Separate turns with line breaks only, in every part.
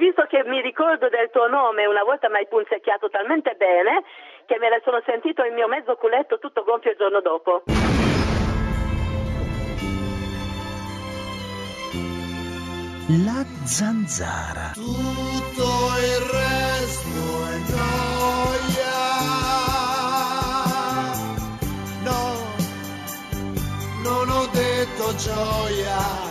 visto che mi ricordo del tuo nome, una volta mi hai punzecchiato talmente bene che me ne sono sentito il mio mezzo culetto tutto gonfio il giorno dopo.
La zanzara.
Tutto il resto è noia. No, non ho detto gioia.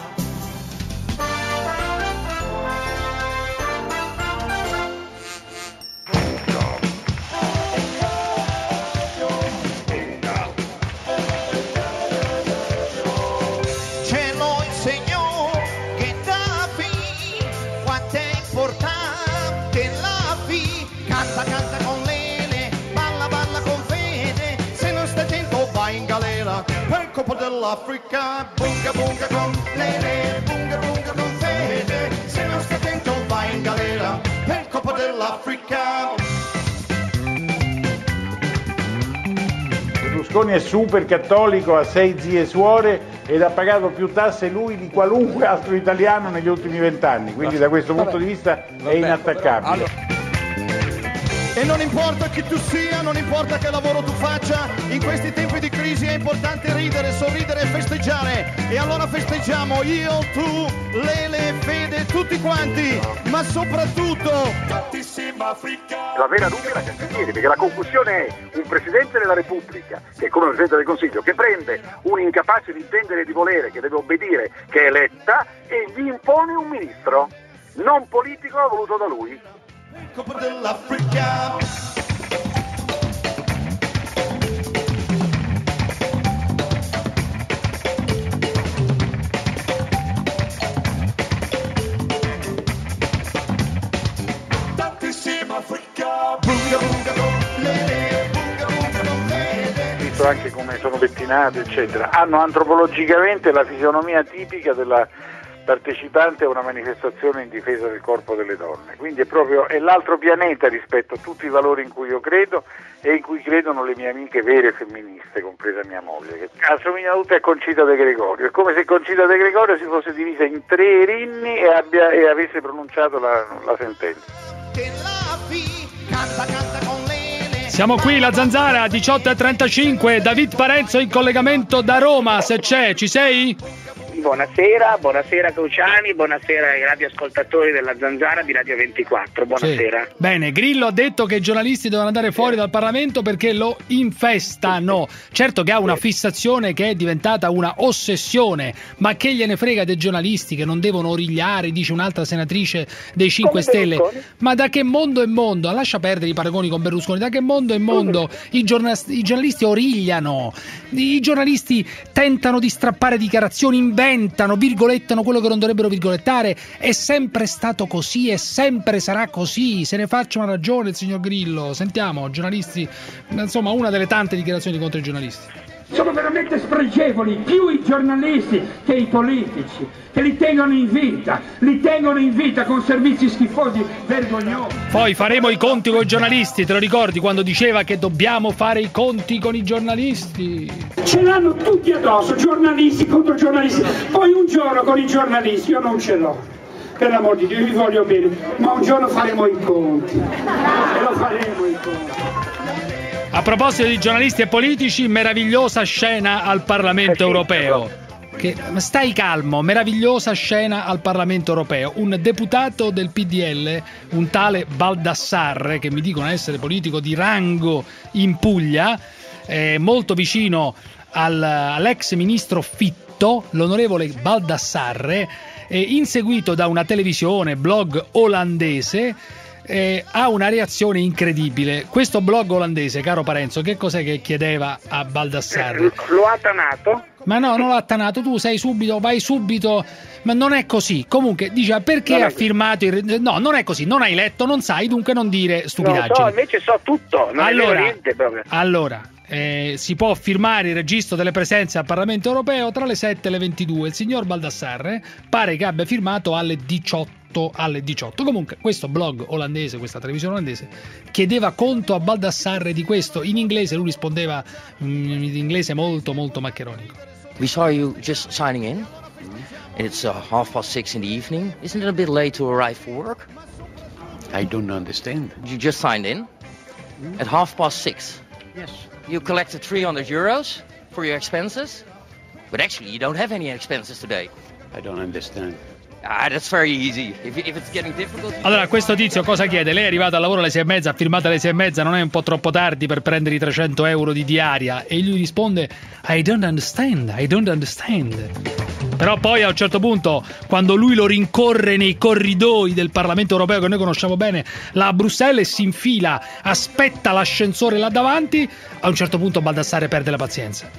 Per colpa dell'Africa, bunga bunga con Lele, bunga bunga con Fede, se non stai attento vai in galera, per colpa dell'Africa.
Berlusconi è super cattolico, ha 6 zie suore ed ha pagato più tasse lui di qualunque altro italiano negli ultimi 20 anni, quindi da questo punto di vista è inattaccabile.
E non importa chi tu sia, non importa che lavoro tu faccia, in questi tempi di crisi è importante ridere, sorridere e festeggiare. E allora festeggiamo io, tu, Lele, Fede, tutti quanti, ma soprattutto tantissima Africa.
La vera dubbia è la Cancellieri, perché la concussione è un Presidente della Repubblica, che è come un Presidente del Consiglio, che prende un incapace di intendere e di volere, che deve obbedire, che è eletta, e gli impone un ministro, non politico, voluto da lui.
Coppa dell'Africa. Tantissima Africa. Bunga bunga con Lele, bunga bunga con Lele.
Visto anche come sono pettinate, eccetera, hanno antropologicamente la fisionomia tipica della partecipante a una manifestazione in difesa del corpo delle donne, quindi è l'altro pianeta rispetto a tutti i valori in cui io credo e in cui credono le mie amiche vere femministe, compresa mia moglie, che assomigliano tutte a Concita De Gregorio. È come se Concita De Gregorio si fosse divisa in 3 erinni e avesse pronunciato la sentenza.
Siamo qui, la Zanzara, 18:35, David Parenzo in collegamento da Roma, se c'è, ci sei?
Buonasera Cruciani, buonasera ai radioascoltatori della Zanzara di Radio 24, buonasera.
Sì. Bene, Grillo ha detto che i giornalisti devono andare fuori dal Parlamento perché lo infestano. Certo che ha una fissazione che è diventata una ossessione, ma che gliene frega dei giornalisti che non devono origliare, dice un'altra senatrice dei 5 Stelle. Ma da che mondo è mondo? Lascia perdere i paragoni con Berlusconi, da che mondo è mondo? I giornalisti origliano, i giornalisti tentano di strappare dichiarazioni, inventano, virgolettano quello che non dovrebbero virgolettare. È sempre stato così e sempre sarà così. Se ne faccia una ragione il signor Grillo. Sentiamo, giornalisti, insomma, una delle tante dichiarazioni contro i giornalisti.
Sono veramente spregevoli, più i giornalisti che i politici, che li tengono in vita con servizi schifosi, vergognosi.
Poi faremo i conti con i giornalisti, te lo ricordi quando diceva che dobbiamo fare i conti con i giornalisti?
Ce l'hanno tutti addosso, giornalisti contro giornalisti, poi un giorno con i giornalisti, io non ce l'ho. Per l'amor di Dio, vi voglio bene, ma un giorno faremo i conti, e lo faremo i conti.
A proposito di giornalisti e politici, meravigliosa scena al Parlamento europeo. Stai calmo, meravigliosa scena al Parlamento europeo. Un deputato del PDL, un tale Baldassarre, che mi dicono essere politico di rango in Puglia, molto vicino all'ex ministro Fitto, l'onorevole Baldassarre, inseguito da una televisione, blog olandese, ha una reazione incredibile. Questo blog olandese, caro Parenzo, che cos'è che chiedeva a Baldassarre?
Lo ha tanato?
Ma no, non l'ha tanato, tu vai subito, ma non è così. Comunque dice perché ha firmato no, non è così, non hai letto, non sai, dunque non dire stupidaggini.
No, invece so tutto, non è niente proprio.
Allora, si può firmare il registro delle presenze al Parlamento europeo tra le 7 e le 22. Il signor Baldassarre pare che abbia firmato alle 18. Comunque questo blog olandese, questa televisione olandese, chiedeva conto a Baldassarre di questo. In inglese lui rispondeva in inglese molto molto maccheronico.
We saw you just signing in and it's 6:30 in the evening. Isn't it a bit late to arrive for work? I don't understand.
You just signed in at 6:30.
Yes.
You collected €300 for your expenses, but actually you don't have any expenses today.
I don't understand.
That's very easy. If it's getting difficult.
Allora, questo tizio cosa chiede? Lei è arrivato al lavoro alle 6:30, ha firmato alle 6:30, non è un po' troppo tardi per prendere i €300 di diaria? E lui risponde: I don't understand. Però poi a un certo punto, quando lui lo rincorre nei corridoi del Parlamento europeo che noi conosciamo bene, là a Bruxelles, si infila, aspetta l'ascensore là davanti, a un certo punto Baldassarre perde la pazienza.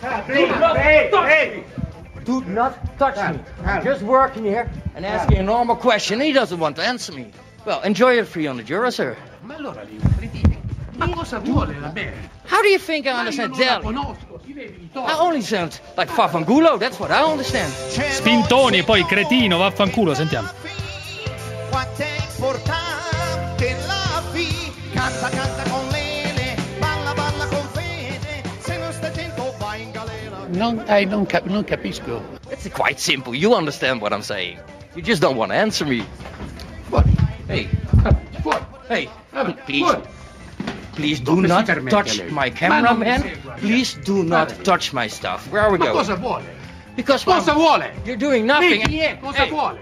Do not touch me. I'm just working here and asking a normal question. He doesn't want to answer me. Well, enjoy your €300, sir.
Ma allora lì, cretino. Ma cosa vuole da bene?
How do you think I understand Italian? I only sound like Fafangulo, that's what I understand.
Spintoni, poi cretino, vaffanculo, sentiamo.
Quanto è importante la vita, canta con Lele, balla con fede, se non stai attento vai in galera.
Non capisco.
It's quite simple. You understand what I'm saying. You just don't want to answer me.
Fuori.
Hey.
Fuori.
Hey. Please.
Fuori.
Please do not touch my camera, man. Please do not touch my stuff. Where are we going?
Ma cosa vuole?
Because
cosa vuole?
You're doing nothing.
Chi è? Cosa vuole?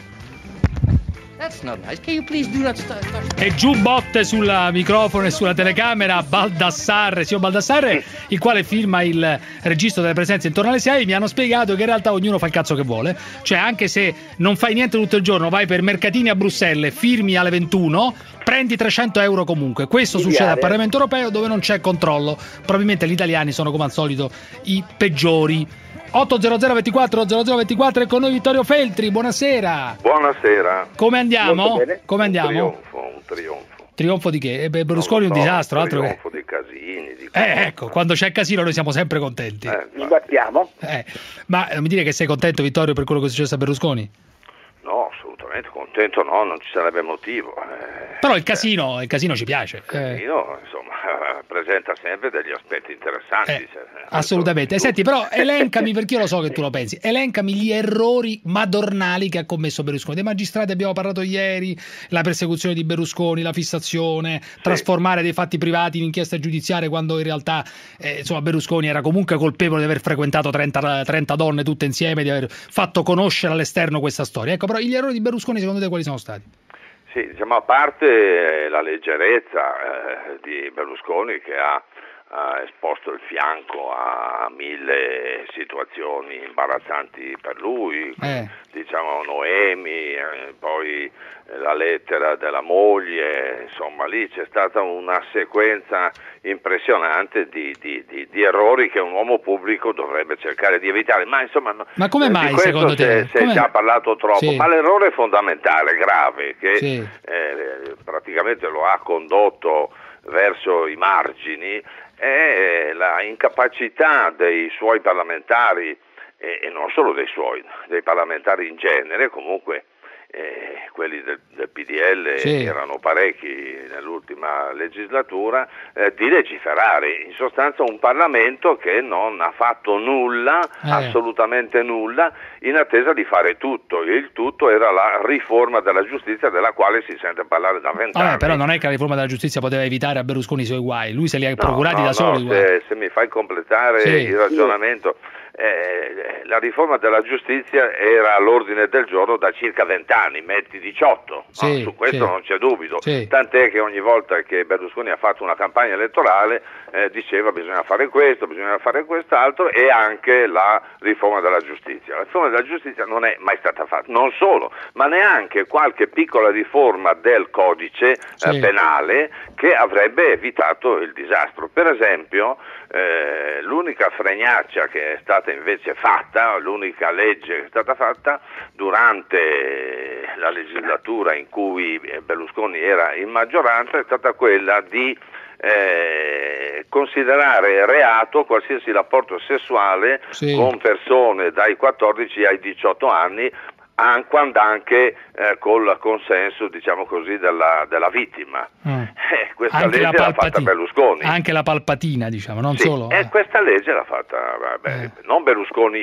That's not nice. Can you please do not touch me?
E giù botte sul microfono e sulla telecamera Baldassarre, signor Baldassarre, il quale firma il registro delle presenze intorno alle 6. Mi hanno spiegato che in realtà ognuno fa il cazzo che vuole, cioè anche se non fai niente tutto il giorno, vai per mercatini a Bruxelles, firmi alle 21, prendi €300 comunque. Questo succede al Parlamento europeo, dove non c'è controllo. Probabilmente gli italiani sono come al solito i peggiori. 800 24 0024 e con noi Vittorio Feltri, buonasera.
Buonasera.
Come andiamo? Come andiamo?
Un trionfo.
Trionfo di che? Berlusconi è un disastro, altro che...
Trionfo dei casini.
Ecco, quando c'è casino noi siamo sempre contenti.
Ci battiamo.
Ma mi dire che sei contento, Vittorio, per quello che è successo a Berlusconi?
No, assolutamente contento no, non ci sarebbe motivo.
Però il casino ci piace.
Il casino, insomma, presenta sempre degli aspetti interessanti.
Assolutamente. Senti, però elencami, perché io lo so che tu lo pensi, elencami gli errori madornali che ha commesso Berlusconi. Dei magistrati abbiamo parlato ieri, la persecuzione di Berlusconi, la fissazione, trasformare dei fatti privati in inchiesta giudiziaria quando in realtà insomma Berlusconi era comunque colpevole di aver frequentato 30 donne tutte insieme, di aver fatto conoscere all'esterno questa storia. Ecco, però gli errori di Berlusconi secondo te quali sono stati?
Sì, diciamo, a parte la leggerezza di Berlusconi, che ha esposto il fianco a 1000 situazioni imbarazzanti per lui, diciamo Noemi, poi la lettera della moglie, insomma lì c'è stata una sequenza impressionante di errori che un uomo pubblico dovrebbe cercare di evitare, ma insomma
ma come mai
di
secondo te?
Si è già parlato troppo, ma l'errore fondamentale, grave, che praticamente lo ha condotto verso i margini, è la incapacità dei suoi parlamentari, e non solo dei parlamentari in genere, comunque quelli del PDL erano parecchi nell'ultima legislatura, di legiferare, in sostanza un Parlamento che non ha fatto nulla, assolutamente nulla, in attesa di fare tutto, e il tutto era la riforma della giustizia, della quale si sente parlare da 20 anni.
Però non è che la riforma della giustizia poteva evitare a Berlusconi i suoi guai, lui se li ha procurati da soli.
Se mi fai completare il ragionamento, la riforma della giustizia era all'ordine del giorno da circa 20 anni, metti 18, su questo non c'è dubito, tant'è che ogni volta che Berlusconi ha fatto una campagna elettorale diceva bisogna fare questo, bisogna fare quest'altro, e anche la riforma della giustizia. La riforma della giustizia non è mai stata fatta, non solo, ma neanche qualche piccola riforma del codice penale che avrebbe evitato il disastro. Per esempio, l'unica fregnaccia che è stata invece fatta, l'unica legge che è stata fatta durante la legislatura in cui Berlusconi era in maggioranza, è stata quella di considerare reato qualsiasi rapporto sessuale con persone dai 14 ai 18 anni, quando anche col consenso, diciamo così, della vittima. Questa
anche
legge l'ha fatta Berlusconi.
Anche la palpatina, diciamo, non solo.
Questa legge l'ha fatta non Berlusconi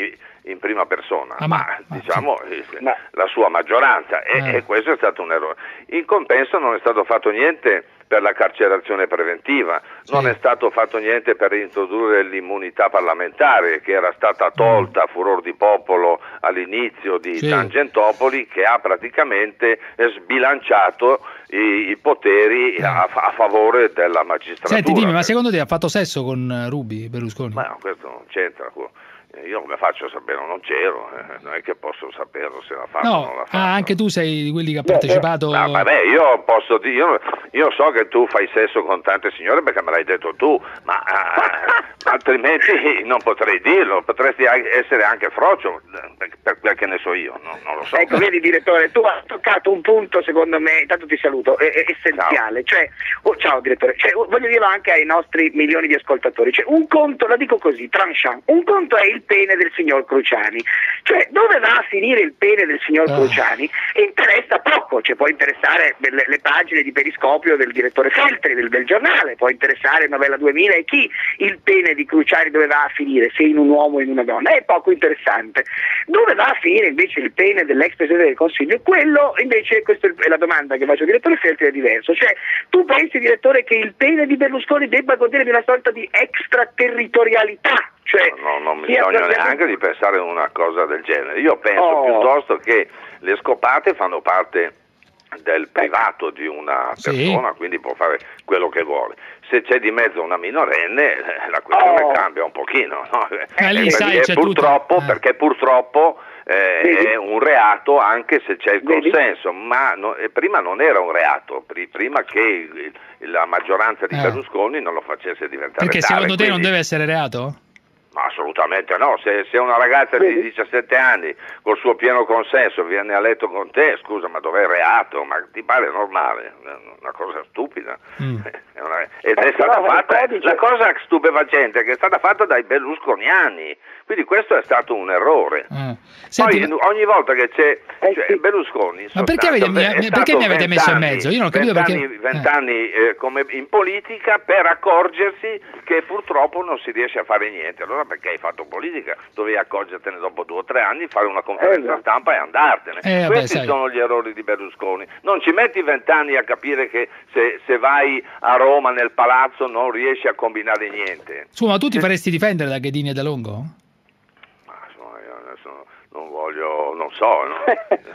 in prima persona, ma diciamo la sua maggioranza e questo è stato un errore. In compenso non è stato fatto niente per la carcerazione preventiva, non è stato fatto niente per introdurre l'immunità parlamentare che era stata tolta a furor di popolo all'inizio di Tangentopoli, che ha praticamente sbilanciato i poteri a favore della magistratura.
Senti, dimmi, ma secondo te ha fatto sesso con Ruby Berlusconi?
Ma questo non c'entra. Io come faccio a sapere? Non c'ero, non è che posso saperlo se l'ha fatto o non l'ha fatto.
Anche tu sei di quelli che ha partecipato.
No, vabbè, io posso dire, io so che tu fai sesso con tante signore perché me l'hai detto tu, ma altrimenti non potrei dirlo, potresti essere anche frocio, per quel che ne so io, non lo so.
Ecco, vedi direttore, tu hai toccato un punto secondo me, intanto ti saluto, è essenziale, ciao direttore, voglio dirlo anche ai nostri milioni di ascoltatori, un conto, la dico così, tranchant, un conto è il pene del signor Cruciani, cioè dove va a finire il pene del signor Cruciani interessa poco, può interessare le pagine di periscopio del direttore Feltri del giornale, può interessare Novella 2000 e chi il pene di Cruciani dove va a finire, se in un uomo o in una donna, è poco interessante. Dove va a finire invece il pene dell'ex Presidente del Consiglio? Quello invece, questa è la domanda che faccio al direttore Feltri, è diverso, tu pensi direttore che il pene di Berlusconi debba godere di una sorta di extraterritorialità?
Non mi sogno neanche di pensare a una cosa del genere. Io penso piuttosto che le scopate fanno parte del privato di una persona, quindi può fare quello che vuole. Se c'è di mezzo una minorenne, la questione cambia un pochino, no? Perché purtroppo è un reato anche se c'è il consenso, ma prima non era un reato, prima che la maggioranza di Berlusconi non lo facesse diventare
perché
tale.
Secondo te non deve essere reato?
Ma assolutamente no, se una ragazza di 17 anni col suo pieno consenso viene a letto con te, scusa, ma dov'è il reato? Ma ti pare normale? Una cosa stupida. Ed è stata fatta, la cosa stupefacente che è stata fatta dai berlusconiani, quindi questo è stato un errore. Poi ogni volta che c'è Berlusconi,
ma perché mi avete messo in mezzo? Io non ho capito perché.
20 anni come in politica per accorgersi che purtroppo non si riesce a fare niente. Allora perché hai fatto politica? Dovevi accorgertene dopo 2 o 3 anni, fare una conferenza stampa e andartene. Questi sono gli errori di Berlusconi. Non ci metti 20 anni a capire che se vai a Roma nel palazzo non riesci a combinare niente.
Ma tu ti faresti difendere da Ghedini e da Longo?
Non voglio, non so, no?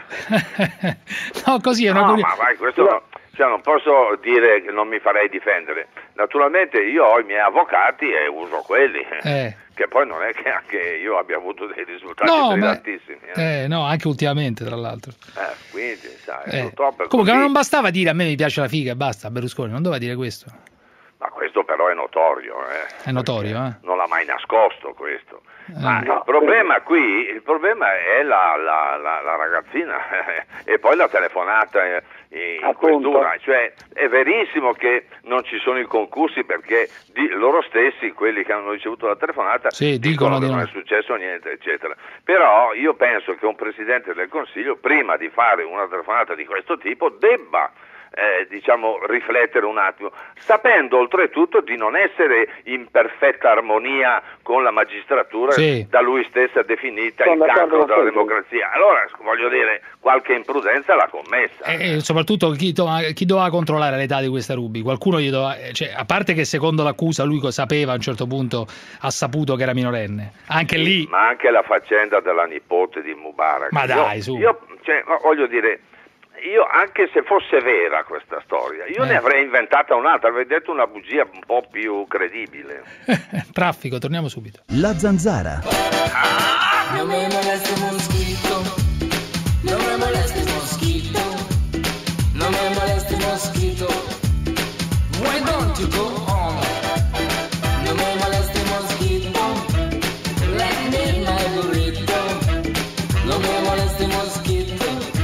No, così è una
ma vai, questo no. Non posso dire che non mi farei difendere. Naturalmente io ho i miei avvocati e uso quelli, che poi non è che anche io abbia avuto dei risultati brillantissimi.
No, anche ultimamente, tra l'altro.
Quindi, sai, purtroppo
comunque non bastava dire a me mi piace la figa e basta, Berlusconi, non doveva dire questo.
Ma questo però è notorio.
È notorio,
non l'ha mai nascosto questo. Ma il problema è la ragazzina e poi la telefonata in questura, è verissimo che non ci sono i concorsi perché loro stessi, quelli che hanno ricevuto la telefonata, dicono che non è successo niente, eccetera. Però io penso che un Presidente del Consiglio, prima di fare una telefonata di questo tipo, debba riflettere un attimo, sapendo oltretutto di non essere in perfetta armonia con la magistratura da lui stessa definita il cancro della democrazia. Allora, voglio dire, qualche imprudenza l'ha commessa.
E soprattutto chi doveva controllare l'età di questa Ruby? Qualcuno gli doveva, a parte che secondo l'accusa lui sapeva a un certo punto, ha saputo che era minorenne, anche lì.
Ma anche la faccenda della nipote di Mubarak.
Ma dai,
voglio dire, io anche se fosse vera questa storia, io ne avrei inventata un'altra, avrei detto una bugia un po' più credibile.
Traffico, torniamo subito.
La Zanzara.
Non mi molesti mosquito, non mi molesti mosquito, non mi molesti mosquito, why don't you go on? Non mi molesti mosquito, let me my burrito, non mi molesti mosquito.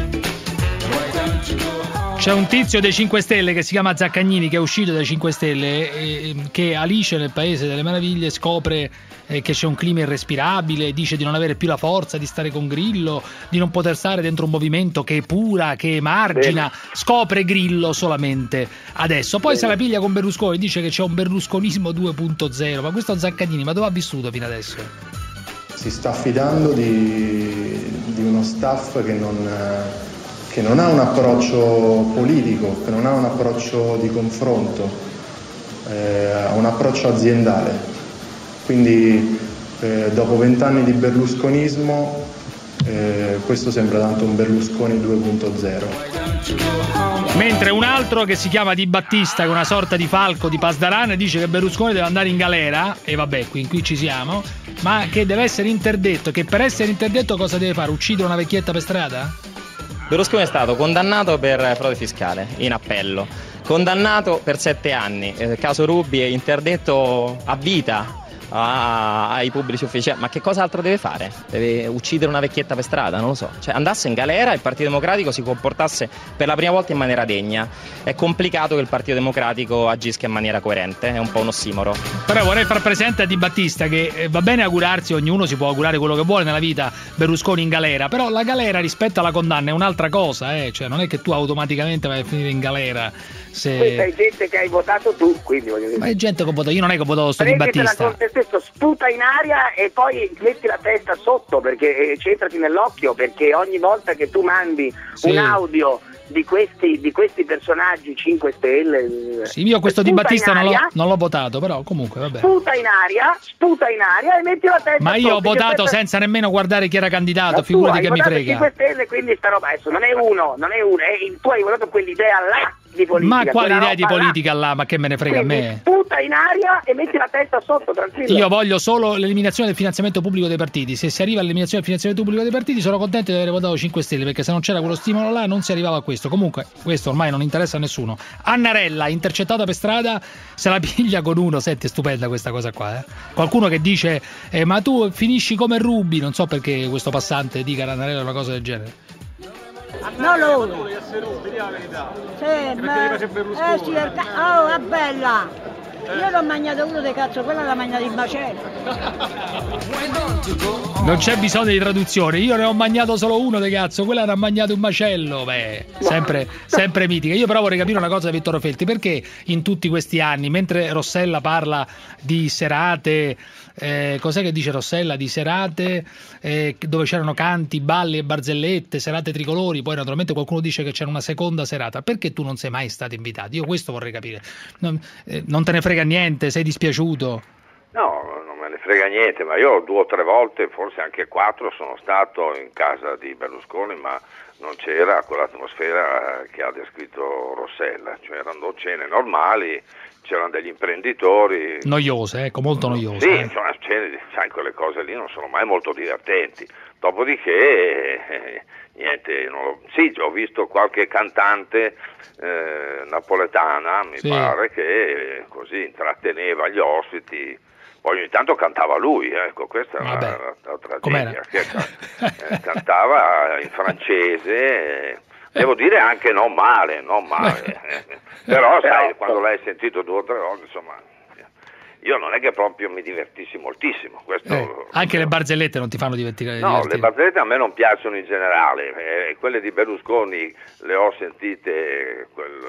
C'è un tizio dei 5 Stelle che si chiama Zaccagnini, che è uscito dai 5 Stelle, che Alice nel Paese delle Meraviglie scopre che c'è un clima irrespirabile, dice di non avere più la forza di stare con Grillo, di non poter stare dentro un movimento che epura, che emargina. Scopre Grillo solamente adesso, poi se la piglia con Berlusconi, dice che c'è un berlusconismo 2.0. Ma questo Zaccagnini, ma dove ha vissuto fino adesso?
si sta fidando di uno staff che non ha un approccio politico, che non ha un approccio di confronto, ha un approccio aziendale. Quindi dopo 20 anni di berlusconismo questo sembra tanto un Berlusconi 2.0.
Mentre un altro che si chiama Di Battista, che è una sorta di falco di Pasdaran, dice che Berlusconi deve andare in galera, e vabbè, qui ci siamo, ma che deve essere interdetto, che per essere interdetto cosa deve fare? Uccidere una vecchietta per strada?
Berlusconi è stato condannato per frode fiscale in appello, condannato per 7 anni, caso Ruby è interdetto a vita ai pubblici ufficiali. Ma che cosa altro deve fare? Deve uccidere una vecchietta per strada? Non lo so. Cioè, andasse in galera e il Partito Democratico si comportasse per la prima volta in maniera degna. È complicato che il Partito Democratico agisca in maniera coerente, è un po' un ossimoro.
Però vorrei far presente a Di Battista che va bene augurarsi, ognuno si può augurare quello che vuole nella vita, Berlusconi in galera, però la galera rispetto alla condanna è un'altra cosa, cioè non è che tu automaticamente vai a finire in galera.
Questa è gente che hai votato tu, quindi voglio dire.
Ma è gente che ho votato, io non è che ho votato sto Di Battista.
Sputa in aria e poi metti la testa sotto, perché centrati nell'occhio, perché ogni volta che tu mandi un audio di questi personaggi 5 Stelle,
sì, io questo Di Battista non l'ho votato, però comunque vabbè.
Sputa in aria e metti la testa
ma io
sotto,
ho votato senza nemmeno guardare chi era candidato, figurati che mi frega.
5 Stelle, quindi sta roba adesso non è uno, tu hai votato quell'idea là di politica.
Ma quale idea di politica là? Ma che me ne frega
quindi,
a me?
Sputa in aria e metti la testa sotto, tranquillo.
Io voglio solo l'eliminazione del finanziamento pubblico dei partiti. Se si arriva all'eliminazione del finanziamento pubblico dei partiti sono contento di aver votato 5 Stelle, perché se non c'era quello stimolo là non si arrivava a questo. Comunque questo ormai non interessa a nessuno. Annarella intercettata per strada, se la piglia con uno. Senti, è stupenda questa cosa qua, Qualcuno che dice ma tu finisci come Ruby, non so perché questo passante dica Annarella una cosa del genere.
No, loro. Sì, ma sì, oh, è bella. Io l'ho mangiato uno dei cazzo, quella l'ha mangiato il macello.
Non c'è bisogno di traduzione, io ne ho mangiato solo uno dei cazzo, quella ne ha mangiato un macello. Beh, sempre mitica. Io però vorrei capire una cosa da Vittorio Feltri, perché in tutti questi anni, mentre Rossella parla di serate, cos'è che dice Rossella? Di serate dove c'erano canti, balli e barzellette, serate tricolori, poi naturalmente qualcuno dice che c'era una seconda serata. Perché tu non sei mai stato invitato? Io questo vorrei capire. Non te ne frega niente? Sei dispiaciuto?
No, non me ne frega niente, ma io 2 o 3 volte, forse anche 4, sono stato in casa di Berlusconi, ma non c'era quell'atmosfera che ha descritto Rossella, cioè erano cene normali, c'erano degli imprenditori
noiose, molto noiose.
Sì, insomma, sai, quelle cose lì non sono mai molto divertenti. Dopodiché niente, sì, ho visto qualche cantante napoletana, mi pare, che così intratteneva gli ospiti. Poi ogni tanto cantava lui, ecco, questa è una tragedia. Cantava in francese, devo dire anche non male. Però sai, quando l'hai sentito 2 o 3 volte, insomma, io non è che proprio mi divertissi moltissimo. Questo,
anche le barzellette non ti fanno divertire?
No, le barzellette a me non piacciono in generale, quelle di Berlusconi le ho sentite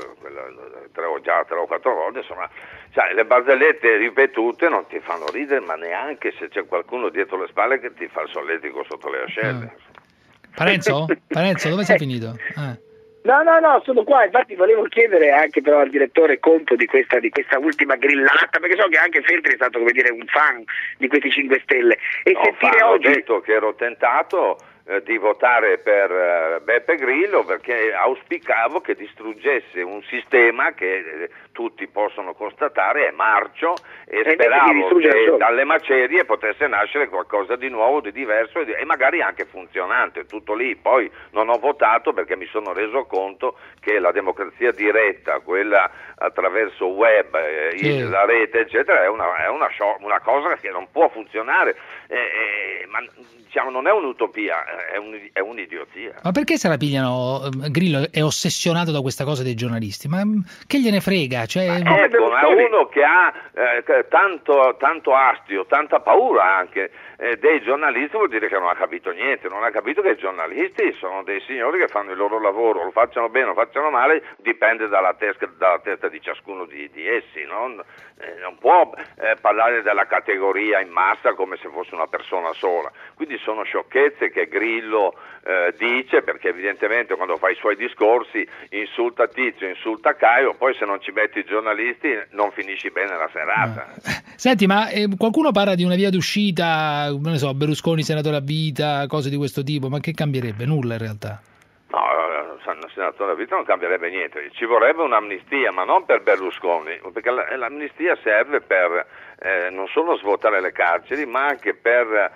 3 o 4 volte, insomma, sai, le barzellette ripetute non ti fanno ridere, ma neanche se c'è qualcuno dietro le spalle che ti fa il solletico sotto le ascelle.
Parenzo, dove sei finito?
No, sono qua, infatti volevo chiedere anche però al direttore conto di questa ultima grillata, perché so che anche Feltri è stato, come dire, un fan di questi 5 Stelle. E sentire oggi...
Ho detto che ero tentato di votare per Beppe Grillo, perché auspicavo che distruggesse un sistema che tutti possono constatare è marcio, e speravo che dalle macerie potesse nascere qualcosa di nuovo, di diverso e magari anche funzionante, tutto lì. Poi non ho votato perché mi sono reso conto che la democrazia diretta, quella attraverso web, la rete eccetera, è una cosa che non può funzionare, ma diciamo non è un'utopia, è un'idiozia.
Ma perché se la pigliano? Grillo è ossessionato da questa cosa dei giornalisti, ma che gliene frega? Cioè...
ma uno che ha tanto astio, tanta paura anche dei giornalisti vuol dire che non ha capito niente, non ha capito che i giornalisti sono dei signori che fanno il loro lavoro, lo facciano bene o lo facciano male, dipende dalla testa di ciascuno di essi, no? Non può parlare della categoria in massa come se fosse una persona sola, quindi sono sciocchezze che Grillo dice, perché evidentemente quando fa i suoi discorsi insulta Tizio, insulta Caio, poi se non ci metti i giornalisti non finisci bene la serata.
Senti, ma qualcuno parla di una via d'uscita, non ne so, Berlusconi senatore a vita, cose di questo tipo, ma che cambierebbe? Nulla in realtà.
No, il senatore a vita non cambierebbe niente, ci vorrebbe un'amnistia, ma non per Berlusconi, perché l'amnistia serve per non solo svuotare le carceri, ma anche per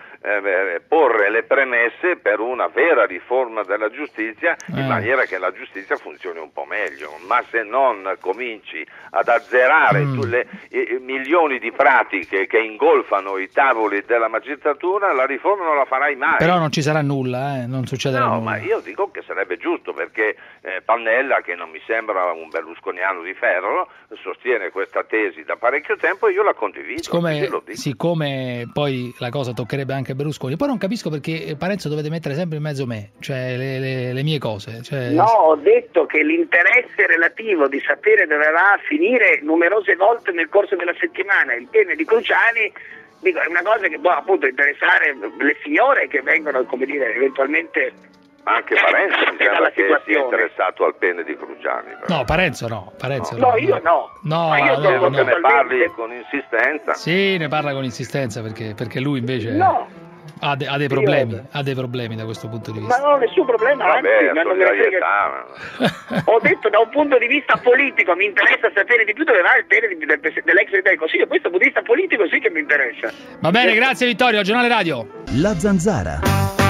porre le premesse per una vera riforma della giustizia, in maniera che la giustizia funzioni un po' meglio. Ma se non cominci ad azzerare i milioni di pratiche che ingolfano i tavoli della magistratura, la riforma non la farai mai.
Però non ci sarà nulla, non succederà nulla.
No, ma io dico che sarebbe giusto, perché Pannella, che non mi sembra un berlusconiano di ferro, sostiene questa tesi da parecchio tempo e io la condivido.
Siccome poi la cosa toccherebbe anche Berlusconi, poi non capisco perché Parenzo dovete mettere sempre in mezzo me, cioè le mie cose. Cioè...
No, ho detto che l'interesse relativo di sapere dove va a finire numerose volte nel corso della settimana il tema di Cruciani, dico, è una cosa che può appunto interessare le signore che vengono, come dire, eventualmente...
Anche Parenzo mi sembra che sia interessato al pene di Cruciani.
Però. No, Parenzo no.
No, io no.
No,
che ne parli con insistenza.
Sì, ne parla con insistenza perché lui invece ha dei problemi da questo punto di vista.
Ma non ho nessun problema,
vabbè,
anzi, ma non me ne frega. Ho detto da un punto di vista politico mi interessa sapere di più dove va il pene dell'ex Presidente del Consiglio, da questo punto di vista politico sì che mi interessa.
Va bene, grazie Vittorio, Giornale Radio.
La Zanzara.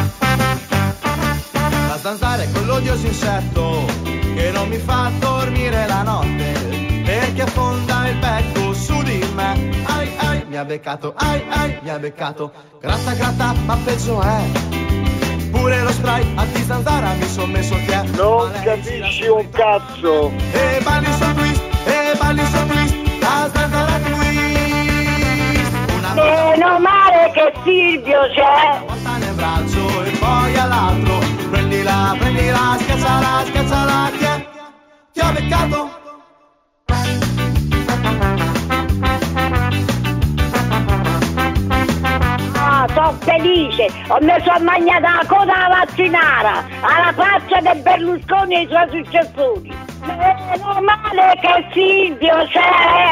La zanzara è quell'odioso insetto che non mi fa dormire la notte, perché affonda il becco su di me. Ai ai, mi ha beccato, ai ai, mi ha beccato. Gratta gratta, ma peggio è. Pure lo spray a di zanzara mi son messo che è.
Non capisci un cazzo.
E balli su twist, la zanzara twist.
Meno male che Silvio c'è.
Porta nel braccio e poi all'altro. Prendila, schiacciala, ti ho beccato?
Ah, sono felice, ho messo a mangiare la coda alla vaccinara, alla faccia del Berlusconi e i suoi successori. Meno male che Silvio c'è!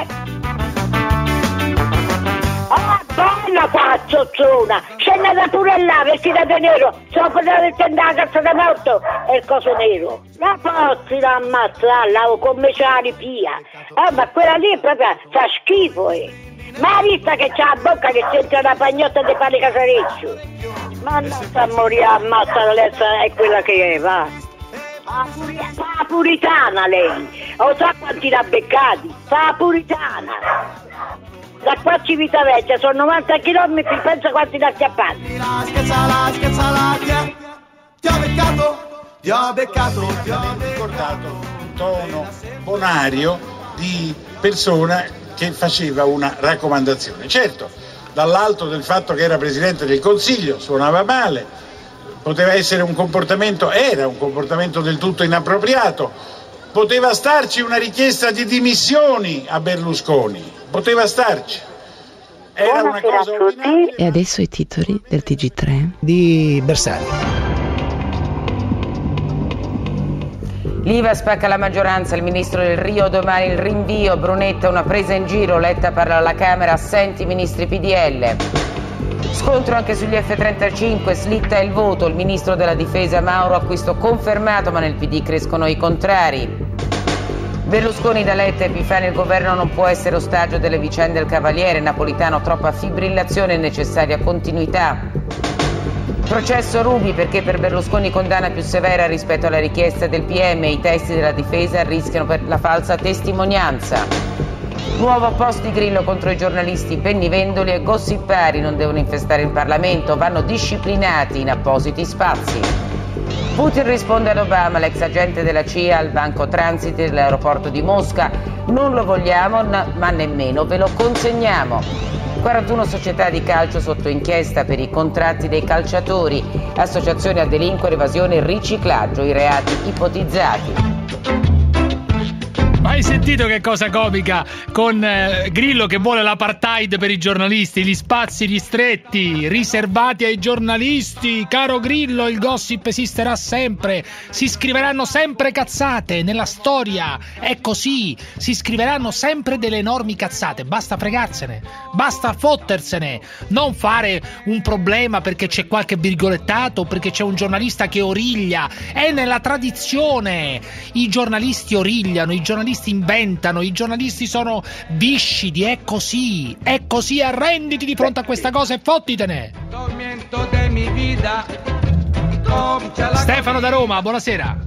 Ah, bella qua, zozzona! Scendete pure là, vestita di nero, sopra del tenda la cazzo da morto e il coso nero. La pozzi da ammazzarla o come c'ha la ripia. Ma quella lì proprio fa schifo, Ma vista che c'ha la bocca che sente una pagnotta di pane casareccio. Ma non sta a morire, ammazza, è quella che è, va. Fa puritana lei. O sa quanti l'ha beccati? Fa puritana. Da qua a Civitavecchia sono 90 km, pensa quanti l'ha acchiappati.
Schiacciala, ti ho beccato.
Ti ho ricordato un tono bonario di persona che faceva una raccomandazione. Certo, dall'alto del fatto che era Presidente del Consiglio suonava male, poteva essere era un comportamento del tutto inappropriato, poteva starci una richiesta di dimissioni a Berlusconi, poteva starci. Era una cosa ordinaria.
E adesso i titoli del TG3
di Bersani.
L'IVA spacca la maggioranza, il ministro del Rio domani il rinvio, Brunetta una presa in giro, Letta parla alla Camera, assenti i ministri PDL. Scontro anche sugli F-35, slitta il voto, il ministro della difesa Mauro acquisto confermato ma nel PD crescono i contrari. Berlusconi da Letta, Epifani il governo non può essere ostaggio delle vicende del Cavaliere, Napolitano troppa fibrillazione e necessaria continuità. Processo Ruby perché per Berlusconi condanna più severa rispetto alla richiesta del PM, i testi della difesa rischiano per la falsa testimonianza. Nuovo post di Grillo contro i giornalisti, pennivendoli e gossipari non devono infestare il Parlamento, vanno disciplinati in appositi spazi. Putin risponde ad Obama, l'ex agente della CIA al banco transiti dell'aeroporto di Mosca, non lo vogliamo ma nemmeno ve lo consegniamo. 41 società di calcio sotto inchiesta per i contratti dei calciatori, associazione a delinquere, evasione e riciclaggio, i reati ipotizzati.
Ma hai sentito che cosa comica con Grillo che vuole l'apartheid per i giornalisti, gli spazi ristretti, riservati ai giornalisti? Caro Grillo, il gossip esisterà sempre, si scriveranno sempre cazzate nella storia, è così, si scriveranno sempre delle enormi cazzate, basta fregarsene, basta fottersene, non fare un problema perché c'è qualche virgolettato, perché c'è un giornalista che origlia, è nella tradizione, i giornalisti origliano, i giornalisti inventano, i giornalisti sono viscidi, è così, arrenditi di fronte a questa cosa e fottitene. Stefano da Roma, buonasera.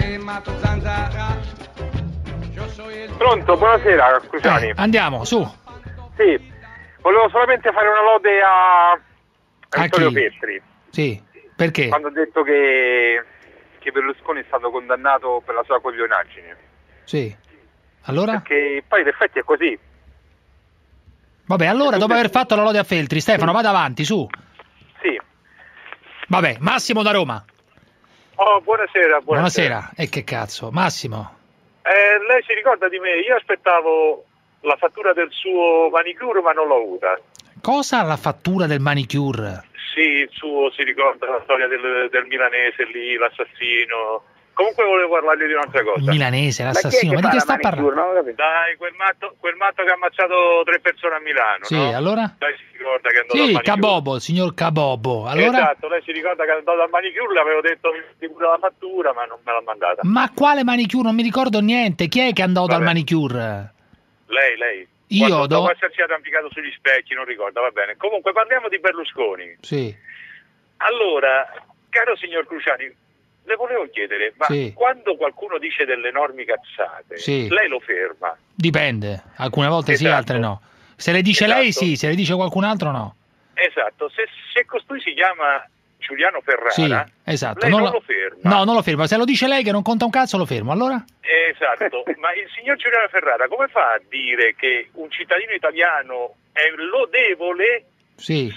Pronto, buonasera Cruciani.
Andiamo, su.
Sì, volevo solamente fare una lode a Vittorio Feltri.
Sì, perché?
Quando ha detto che Berlusconi è stato condannato per la sua coglionaggine.
Sì. Allora?
Perché poi in effetti è così.
Vabbè, allora dopo aver fatto la lode a Feltri, Stefano, vada avanti, su.
Sì.
Vabbè, Massimo da Roma.
Oh, buonasera.
Buonasera. E che cazzo, Massimo?
Lei si ricorda di me? Io aspettavo la fattura del suo manicure, ma non l'ho avuta.
Cosa la fattura del manicure?
Sì, il suo, si ricorda la storia del milanese lì, l'assassino. Comunque volevo parlargli di un'altra cosa.
Il milanese, l'assassino, ma di che sta parlando?
Dai, quel matto che ha ammazzato 3 persone a Milano.
Sì,
no?
allora?
Lei si ricorda che è andato al manicure?
Cabobo, il signor Cabobo. Allora?
Esatto, lei si ricorda che è andato al manicure, le avevo detto di pure la fattura, ma non me l'ha mandata.
Ma quale manicure? Non mi ricordo niente. Chi è che è andato dal manicure?
Lei.
Io
dopo essersi arrampicato sugli specchi, non ricorda, va bene. Comunque parliamo di Berlusconi.
Sì.
Allora, caro signor Cruciani, le volevo chiedere, ma quando qualcuno dice delle enormi cazzate, lei lo ferma?
Dipende, alcune volte sì, altre no. Se le dice lei sì, se le dice qualcun altro no.
Esatto, se costui si chiama Giuliano Ferrara,
sì, esatto.
lei non lo ferma.
No, non lo ferma, se lo dice lei che non conta un cazzo lo fermo, allora?
Esatto, ma il signor Giuliano Ferrara come fa a dire che un cittadino italiano è lodevole se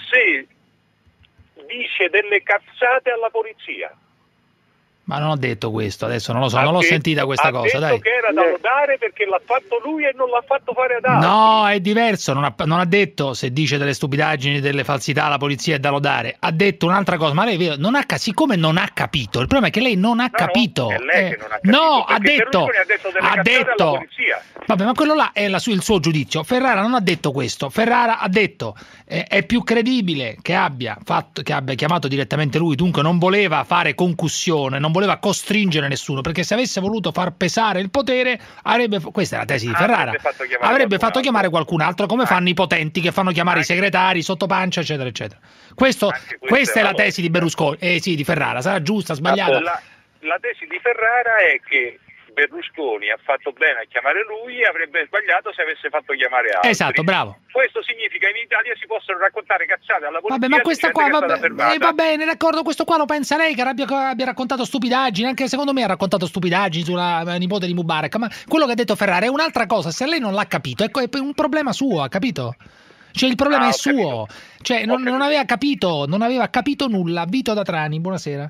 dice delle cazzate alla polizia?
Ma non ho detto questo, adesso non lo so, non l'ho sentita questa cosa, dai.
Ha detto che era da lodare perché l'ha fatto lui e non l'ha fatto fare ad altri.
No, è diverso, non ha detto se dice delle stupidaggini, delle falsità alla polizia è da lodare, ha detto un'altra cosa, ma lei non ha, siccome non ha capito, il problema è che lei non ha capito.
No, è lei che non ha capito.
No, ha
detto alla polizia.
Vabbè, ma quello là è il suo giudizio. Ferrara non ha detto questo, Ferrara ha detto è più credibile che abbia chiamato direttamente lui, dunque non voleva fare concussione, non voleva costringere nessuno, perché se avesse voluto far pesare il potere questa è la tesi di Ferrara, avrebbe fatto chiamare qualcun altro, come fanno i potenti che fanno chiamare i segretari sotto pancia, eccetera eccetera. Questa è la tesi di Berlusconi, di Ferrara, sarà giusta, sbagliata?
La tesi di Ferrara è che Berlusconi ha fatto bene a chiamare lui e avrebbe sbagliato se avesse fatto chiamare altri.
Esatto, bravo.
Questo significa che in Italia si possono raccontare cazzate alla polizia.
Vabbè, ma questa qua va bene, d'accordo, questo qua lo pensa lei che abbia raccontato stupidaggini, anche secondo me ha raccontato stupidaggini sulla nipote di Mubarak, ma quello che ha detto Ferrara è un'altra cosa, se lei non l'ha capito, è un problema suo, ha capito? Cioè il problema è suo, cioè non aveva capito nulla. Vito da Trani, buonasera.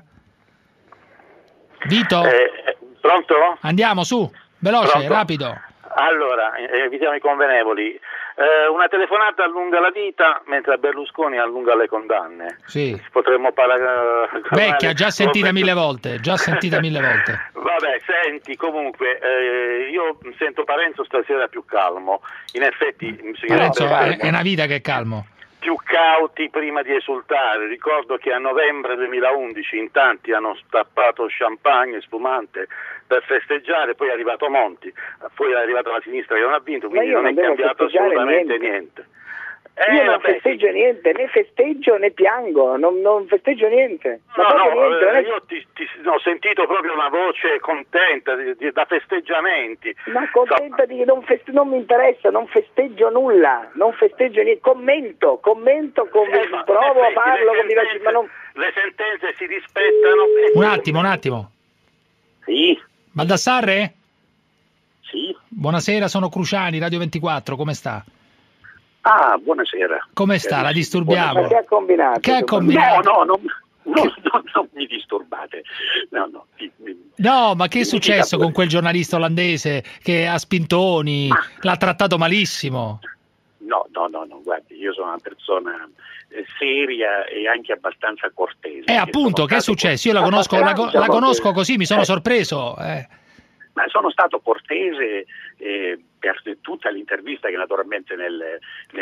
Vito?
Pronto?
Andiamo, su, veloce,
Pronto?
rapido.
Allora, evitiamo i convenevoli. Una telefonata allunga la vita, mentre Berlusconi allunga le condanne.
Sì.
Potremmo
vecchia, già sentita mille volte.
Vabbè, senti, comunque, io sento Parenzo stasera più calmo. In effetti,
Parenzo è una vita che è calmo.
Più cauti prima di esultare. Ricordo che a novembre 2011 in tanti hanno stappato champagne, spumante per festeggiare, poi è arrivato Monti, poi è arrivata la sinistra che non ha vinto, quindi non è cambiato assolutamente niente.
Io non festeggio niente, né festeggio né piango, non festeggio niente.
Io ho sentito proprio una voce contenta da festeggiamenti.
Ma contenta di che non mi interessa, non festeggio nulla, non festeggio niente, commento, provo a farlo con diversi, ma non...
Le sentenze si rispettano.
Un attimo.
Sì.
Baldassarre?
Sì.
Buonasera, sono Cruciani, Radio 24, come sta?
Ah, buonasera.
Come sta? La disturbiamo?
Buonasera.
Che ha combinato?
Che ha combinato?
No, non mi disturbate.
No, ma che è successo con quel giornalista olandese che a spintoni l'ha trattato malissimo?
No, guardi, io sono una persona seria e anche abbastanza cortese.
Appunto, che è successo? Io la conosco così, mi sono sorpreso.
Ma sono stato cortese per tutta l'intervista che naturalmente nel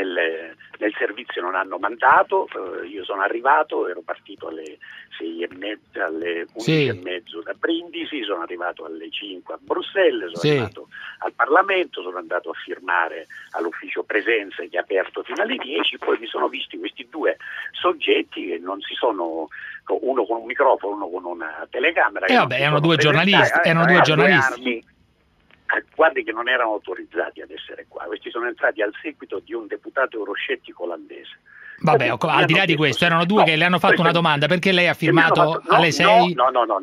servizio non hanno mandato. Io sono arrivato, ero partito alle 6:30, alle 11:30 da Brindisi, sono arrivato alle 5 a Bruxelles, sono arrivato al Parlamento, sono andato a firmare all'ufficio presenze che è aperto fino alle 10, poi mi sono visti questi due soggetti che non si sono, uno con un microfono, uno con una telecamera.
Erano due giornalisti.
Guardi che non erano autorizzati ad essere qua, questi sono entrati al seguito di un deputato euroscettico olandese.
Vabbè, al di là di questo, erano due che le hanno fatto una domanda, perché lei ha firmato alle 6?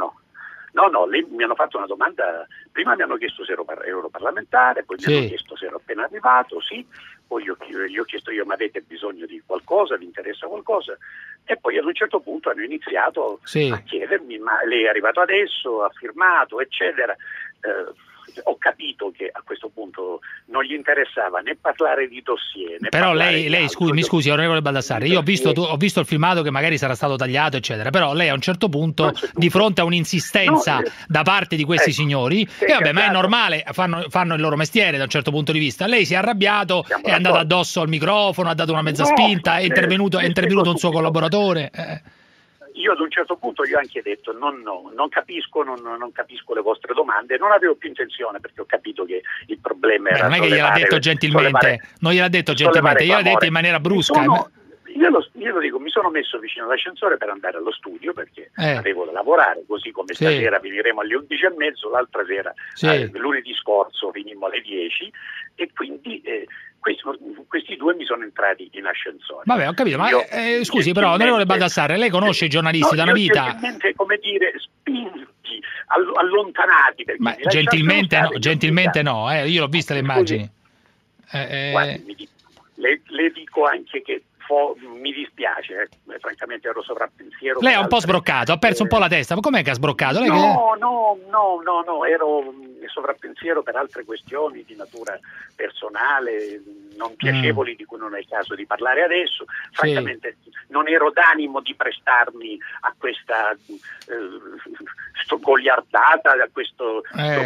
No, mi hanno fatto una domanda, prima mi hanno chiesto se ero europarlamentare, poi mi hanno chiesto se ero appena arrivato, poi gli ho chiesto io, ma avete bisogno di qualcosa, vi interessa qualcosa? E poi ad un certo punto hanno iniziato a chiedermi, ma lei è arrivato adesso, ha firmato, eccetera. Ho capito che a questo punto non gli interessava né parlare di dossier.
Però lei mi scusi, onorevole Baldassarre, io ho visto il filmato che magari sarà stato tagliato, eccetera, però lei a un certo punto, di fronte a un'insistenza da parte di questi signori, ma è normale, fanno il loro mestiere da un certo punto di vista, lei si è arrabbiato, è andato addosso al microfono, ha dato una mezza spinta, è intervenuto un suo collaboratore.
Io ad un certo punto gli ho anche detto non capisco le vostre domande, non avevo più intenzione perché ho capito che il problema era
non è che gliel'ha detto gentilmente, non gliel'ha detto gentilmente, gliel'ha detto in maniera brusca.
Io lo dico, mi sono messo vicino all'ascensore per andare allo studio perché avevo da lavorare, così come stasera finiremo alle 11:30, l'altra sera, lunedì scorso finimmo alle 10 e quindi questi due mi sono entrati in ascensore.
Vabbè, ho capito, ma scusi, però, onorevole Baldassarre, lei conosce i giornalisti da una vita?
Come dire, spinti, allontanati.
Ma gentilmente no, io l'ho vista le immagini.
Guardi, le dico anche che mi dispiace, francamente ero sovrappensiero.
Lei è un po' sbroccato, ha perso un po' la testa, ma com'è che ha sbroccato? Lei
No, ero sovrappensiero per altre questioni di natura personale, non piacevoli, di cui non è il caso di parlare adesso. Francamente non ero d'animo di prestarmi a questa goliardata, a questo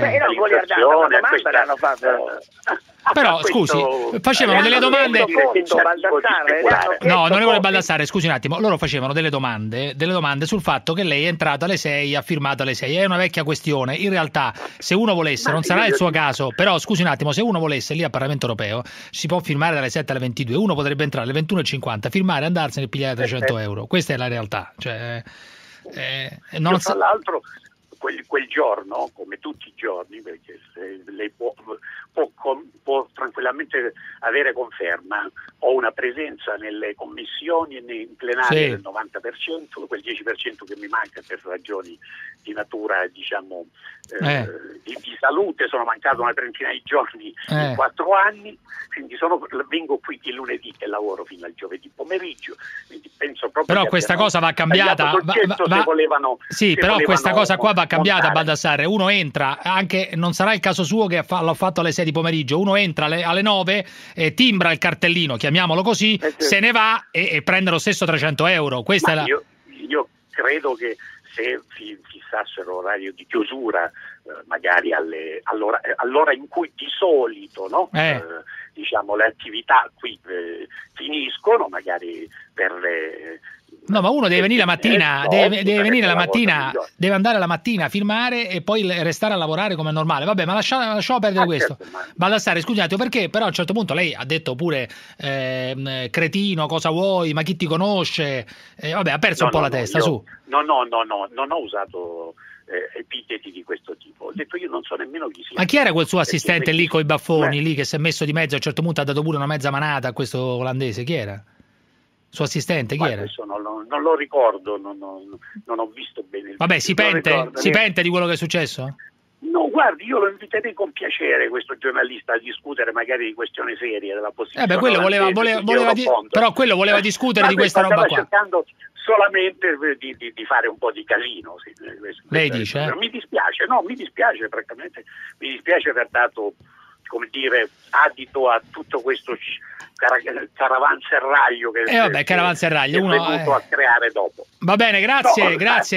però scusi, facevano delle domande. No, onorevole Baldassarre, scusi un attimo, loro facevano delle domande sul fatto che lei è entrato alle 6, ha firmato alle 6, è una vecchia questione. In realtà, se uno volesse, non sarà il suo caso, però scusi un attimo, se uno volesse lì al Parlamento Europeo si può firmare dalle 7 alle 22, uno potrebbe entrare alle 21:50, firmare, andarsene e pigliare 300 euro. Questa è la realtà. Cioè,
tra l'altro quel giorno, come tutti i giorni, perché lei può tranquillamente avere conferma, ho una presenza nelle commissioni e nei plenari del 90%, quel 10% che mi manca per ragioni di natura, diciamo, di salute, sono mancato una trentina di giorni in 4 anni, quindi vengo qui il lunedì e lavoro fino al giovedì pomeriggio, quindi penso proprio
però questa cosa va cambiata, però questa cosa qua va cambiata, Baldassarre. Uno entra, anche non sarà il caso suo che l'ho fatto alle 6 di pomeriggio, uno entra alle 9, timbra il cartellino, chiamiamolo così, se ne va e prende lo stesso 300 euro. Questa è
io credo che se fissassero orario di chiusura, magari all'ora in cui di solito diciamo le attività qui finiscono, magari per le...
No, ma uno deve venire la mattina, deve andare la mattina a firmare e poi restare a lavorare come normale. Vabbè, ma lasciamo perdere questo. Baldassarre, scusate, perché però a un certo punto lei ha detto pure cretino, cosa vuoi, ma chi ti conosce? Vabbè, ha perso un po' la testa, su.
No, non ho usato epiteti di questo tipo. Ho detto io non so nemmeno chi sia.
Ma chi era quel suo assistente lì coi baffoni, lì che si è messo di mezzo, a un certo punto ha dato pure una mezza manata a questo olandese? Chi era? Suo assistente, chi era?
Non lo ricordo, non ho visto bene.
Vabbè, si pente di quello che è successo?
No, guardi, io lo inviterei con piacere questo giornalista a discutere magari di questioni serie della posizione.
Quello però quello voleva discutere di questa roba qua.
Cercando solamente di fare un po' di casino. Sì,
lei dice?
Mi dispiace, francamente, mi dispiace aver dato, come dire, adito a tutto questo caravanserraglio che è venuto a creare dopo.
Va bene, grazie.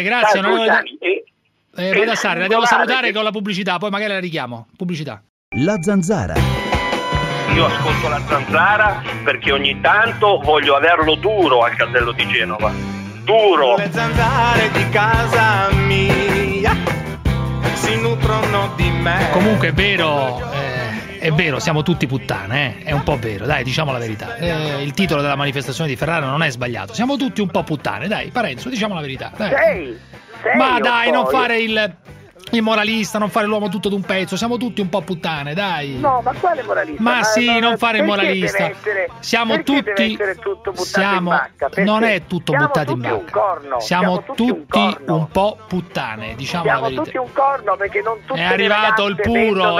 Vado a stare, la devo salutare con la pubblicità, poi magari la richiamo. Pubblicità.
La Zanzara.
Io ascolto la Zanzara perché ogni tanto voglio averlo duro al casello di Genova. Duro.
Le zanzare di casa mia si nutrono di me.
Comunque è vero, siamo tutti puttane, è un po' vero, dai, diciamo la verità. Il titolo della manifestazione di Ferrara non è sbagliato, siamo tutti un po' puttane, dai, Parenzo, diciamo la verità. Dai. Ma dai, non fare il moralista, non fare l'uomo tutto d'un pezzo, siamo tutti un po' puttane, dai.
No, ma quale moralista?
Ma sì, non fare il moralista. Siamo tutti non è tutto buttato in bacca. Siamo tutti un po' puttane, diciamo la verità.
Siamo tutti un corno perché non tutte
è arrivato il puro.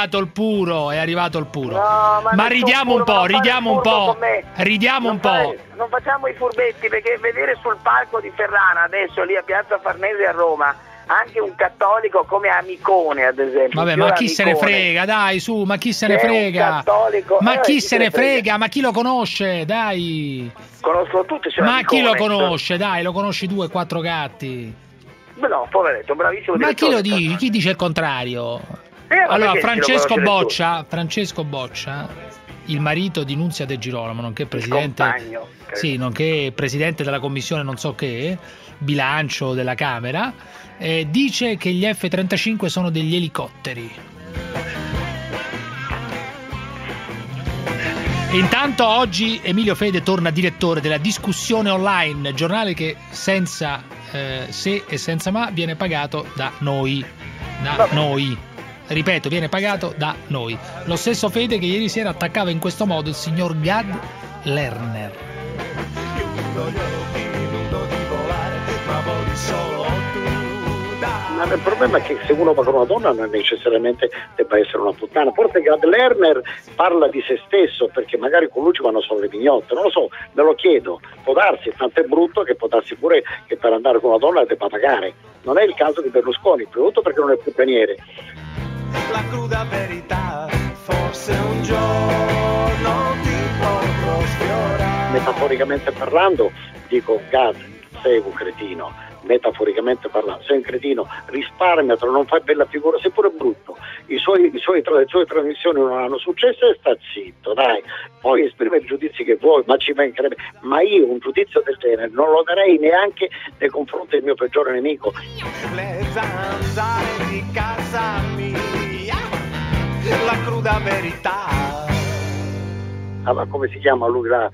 No, ma ridiamo un po'.
Non facciamo i furbetti, perché vedere sul palco di Ferrara adesso lì a Piazza Farnese a Roma anche un cattolico come Amicone, ad esempio.
Vabbè, ma chi se ne frega, dai, su, ma chi se ne frega? Ma chi se ne frega? Ma chi lo conosce, dai?
Conoscono tutti,
ma chi lo conosce, dai, lo conosci 2 o 4 gatti?
No, poveretto, bravissimo
direttore. Ma chi lo dice?
No.
Chi dice il contrario? Allora, Francesco Boccia, il marito di Nunzia De Girolamo, nonché presidente, nonché presidente della commissione non so che, bilancio della Camera, dice che gli F-35 sono degli elicotteri. E intanto oggi Emilio Fede torna direttore della Discussione Online, giornale che senza se e senza ma viene pagato da noi. Ripeto, viene pagato da noi. Lo stesso Fede che ieri sera attaccava in questo modo il signor Gad Lerner.
Ma il problema è che se uno va con una donna non necessariamente debba essere una puttana. Forse Gad Lerner parla di se stesso, perché magari con lui ci vanno solo le mignotte, non lo so, me lo chiedo. Può darsi, tanto è brutto che può darsi pure che per andare con una donna debba pagare. Non è il caso di Berlusconi, soprattutto perché non è puttaniere.
La cruda verità, forse un giorno ti potrò sfiorare.
Metaforicamente parlando, dico Gad, sei un cretino. Metaforicamente parlando, sei un cretino, risparmiatelo, non fai bella figura, sei pure brutto. Le sue trasmissioni non hanno successo e sta zitto, dai. Poi esprime i giudizi che vuoi, ma ci mancherebbe. Ma io un giudizio del genere non lo darei neanche nei confronti del mio peggiore nemico.
Le zanzare di casa mia, la cruda verità.
Allora, come si chiama lui là,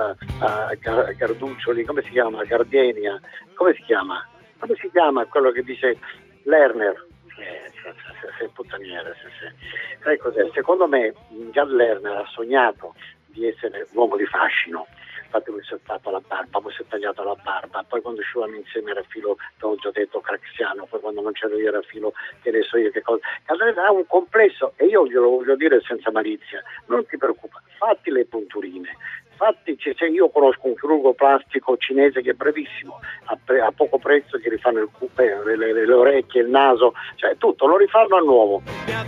Garduccioli, come si chiama? Gardenia, come si chiama quello che dice Lerner? Sei puttaniere, sai cos'è? Secondo me Gad Lerner ha sognato di essere l'uomo di fascino. Infatti lui si è fatto la barba, poi si è tagliato la barba, poi quando uscivano insieme era filo, ho già detto, craxiano, poi quando non c'ero io era filo, che ne so io che cosa. Allora ha un complesso, e io glielo voglio dire senza malizia, non ti preoccupare, fatti le punturine, io conosco un chirurgo plastico cinese che è brevissimo, a poco prezzo che rifanno il cupe, le orecchie, il naso, cioè tutto, lo rifanno a nuovo.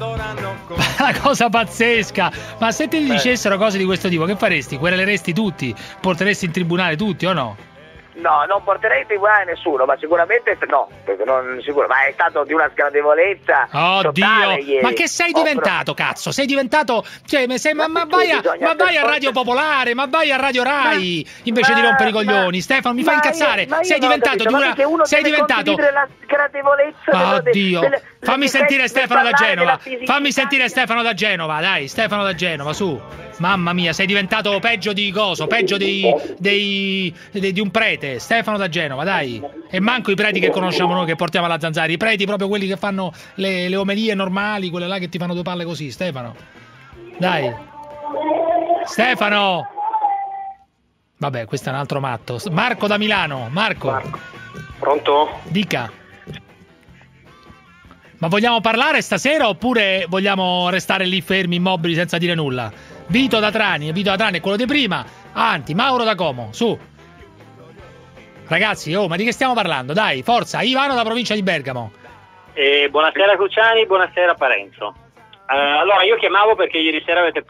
Una cosa pazzesca, ma se ti dicessero cose di questo tipo, che faresti? Quereleresti tutti? Porteresti in tribunale tutti o no?
No, non porterei in tribunale nessuno, ma sicuramente no, perché non sicuro, ma è stato di una sgradevolezza totale ieri.
Ma che sei diventato, cazzo? Sei diventato, cioè, ma vai a Radio Popolare, ma vai a Radio Rai invece di rompere i coglioni. Stefano, mi fai incazzare. Sei diventato di una, sei diventato
la sgradevolezza.
Oddio. Fammi sentire Stefano da Genova. Fammi sentire Stefano da Genova, dai, Stefano da Genova, su. Mamma mia, sei diventato peggio di coso, peggio di un prete. Stefano da Genova, dai. E manco i preti che conosciamo noi, che portiamo alla Zanzara. I preti proprio quelli che fanno le omelie normali, quelle là che ti fanno 2 palle così. Stefano, dai. Stefano. Vabbè, questo è un altro matto. Marco da Milano. Marco.
Pronto?
Dica. Ma vogliamo parlare stasera oppure vogliamo restare lì fermi, immobili, senza dire nulla? Vito da Trani è quello di prima. Avanti, Mauro da Como, su. Ragazzi, ma di che stiamo parlando? Dai, forza, Ivano da provincia di Bergamo.
Buonasera Cruciani, buonasera Parenzo. Allora, io chiamavo perché ieri sera avete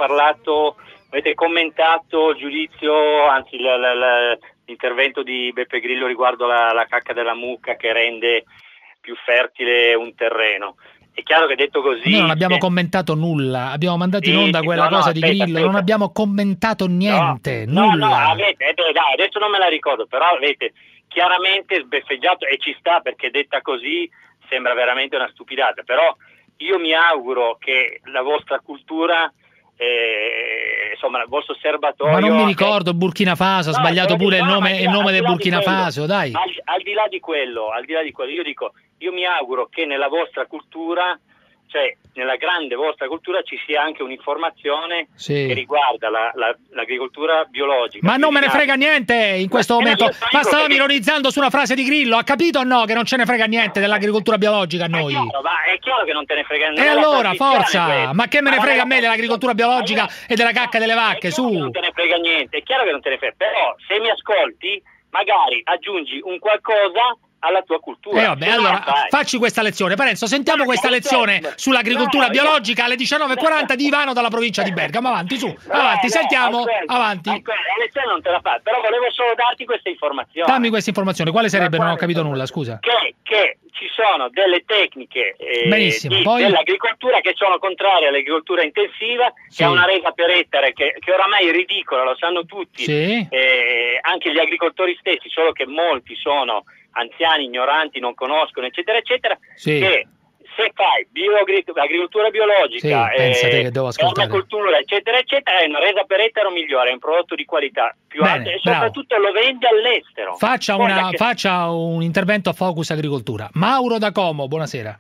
commentato il giudizio, anzi l'intervento di Beppe Grillo riguardo la cacca della mucca che rende più fertile un terreno. È chiaro che detto così... Noi
non abbiamo commentato nulla, abbiamo mandato in onda quella cosa di Grillo, non abbiamo commentato niente, nulla.
No, avete, dai, adesso non me la ricordo, però avete chiaramente sbeffeggiato, e ci sta perché detta così sembra veramente una stupidata, però io mi auguro che la vostra cultura... insomma il vostro serbatoio,
ma non mi ricordo, Burkina Faso, ha sbagliato pure il nome del Burkina Faso, dai.
Al di là di quello, io dico, io mi auguro che nella vostra cultura, cioè nella grande vostra cultura, ci sia anche un'informazione che riguarda l'agricoltura biologica.
Ma non me ne frega niente in questo momento, ma stavamo ironizzando su una frase di Grillo, ha capito o no che non ce ne frega niente dell'agricoltura biologica a noi?
È chiaro che non te ne frega niente.
E allora, forza, ma che me ne frega a me dell'agricoltura biologica e della cacca delle vacche, su?
Non te ne frega niente, è chiaro che non te ne frega, però se mi ascolti, magari aggiungi un qualcosa alla tua cultura.
Vabbè, allora facci questa lezione, Parenzo, sentiamo questa lezione sull'agricoltura biologica alle 19:40 di Ivano dalla provincia di Bergamo. Avanti, su, avanti, sentiamo, avanti.
La lezione non te la fa, però volevo solo darti questa informazione.
Dammi questa informazione, quale sarebbe? Non ho capito nulla, scusa.
Che ci sono delle tecniche dell'agricoltura che sono contrarie all'agricoltura intensiva, che ha una resa per ettaro che oramai è ridicola, lo sanno tutti, anche gli agricoltori stessi, solo che molti sono anziani, ignoranti, non conoscono, eccetera, eccetera, che se fai agricoltura biologica, permacultura, eccetera, eccetera, è una resa per ettaro migliore, è un prodotto di qualità più alta e soprattutto lo vende all'estero.
Faccia un intervento a Focus Agricoltura. Mauro da Como, buonasera.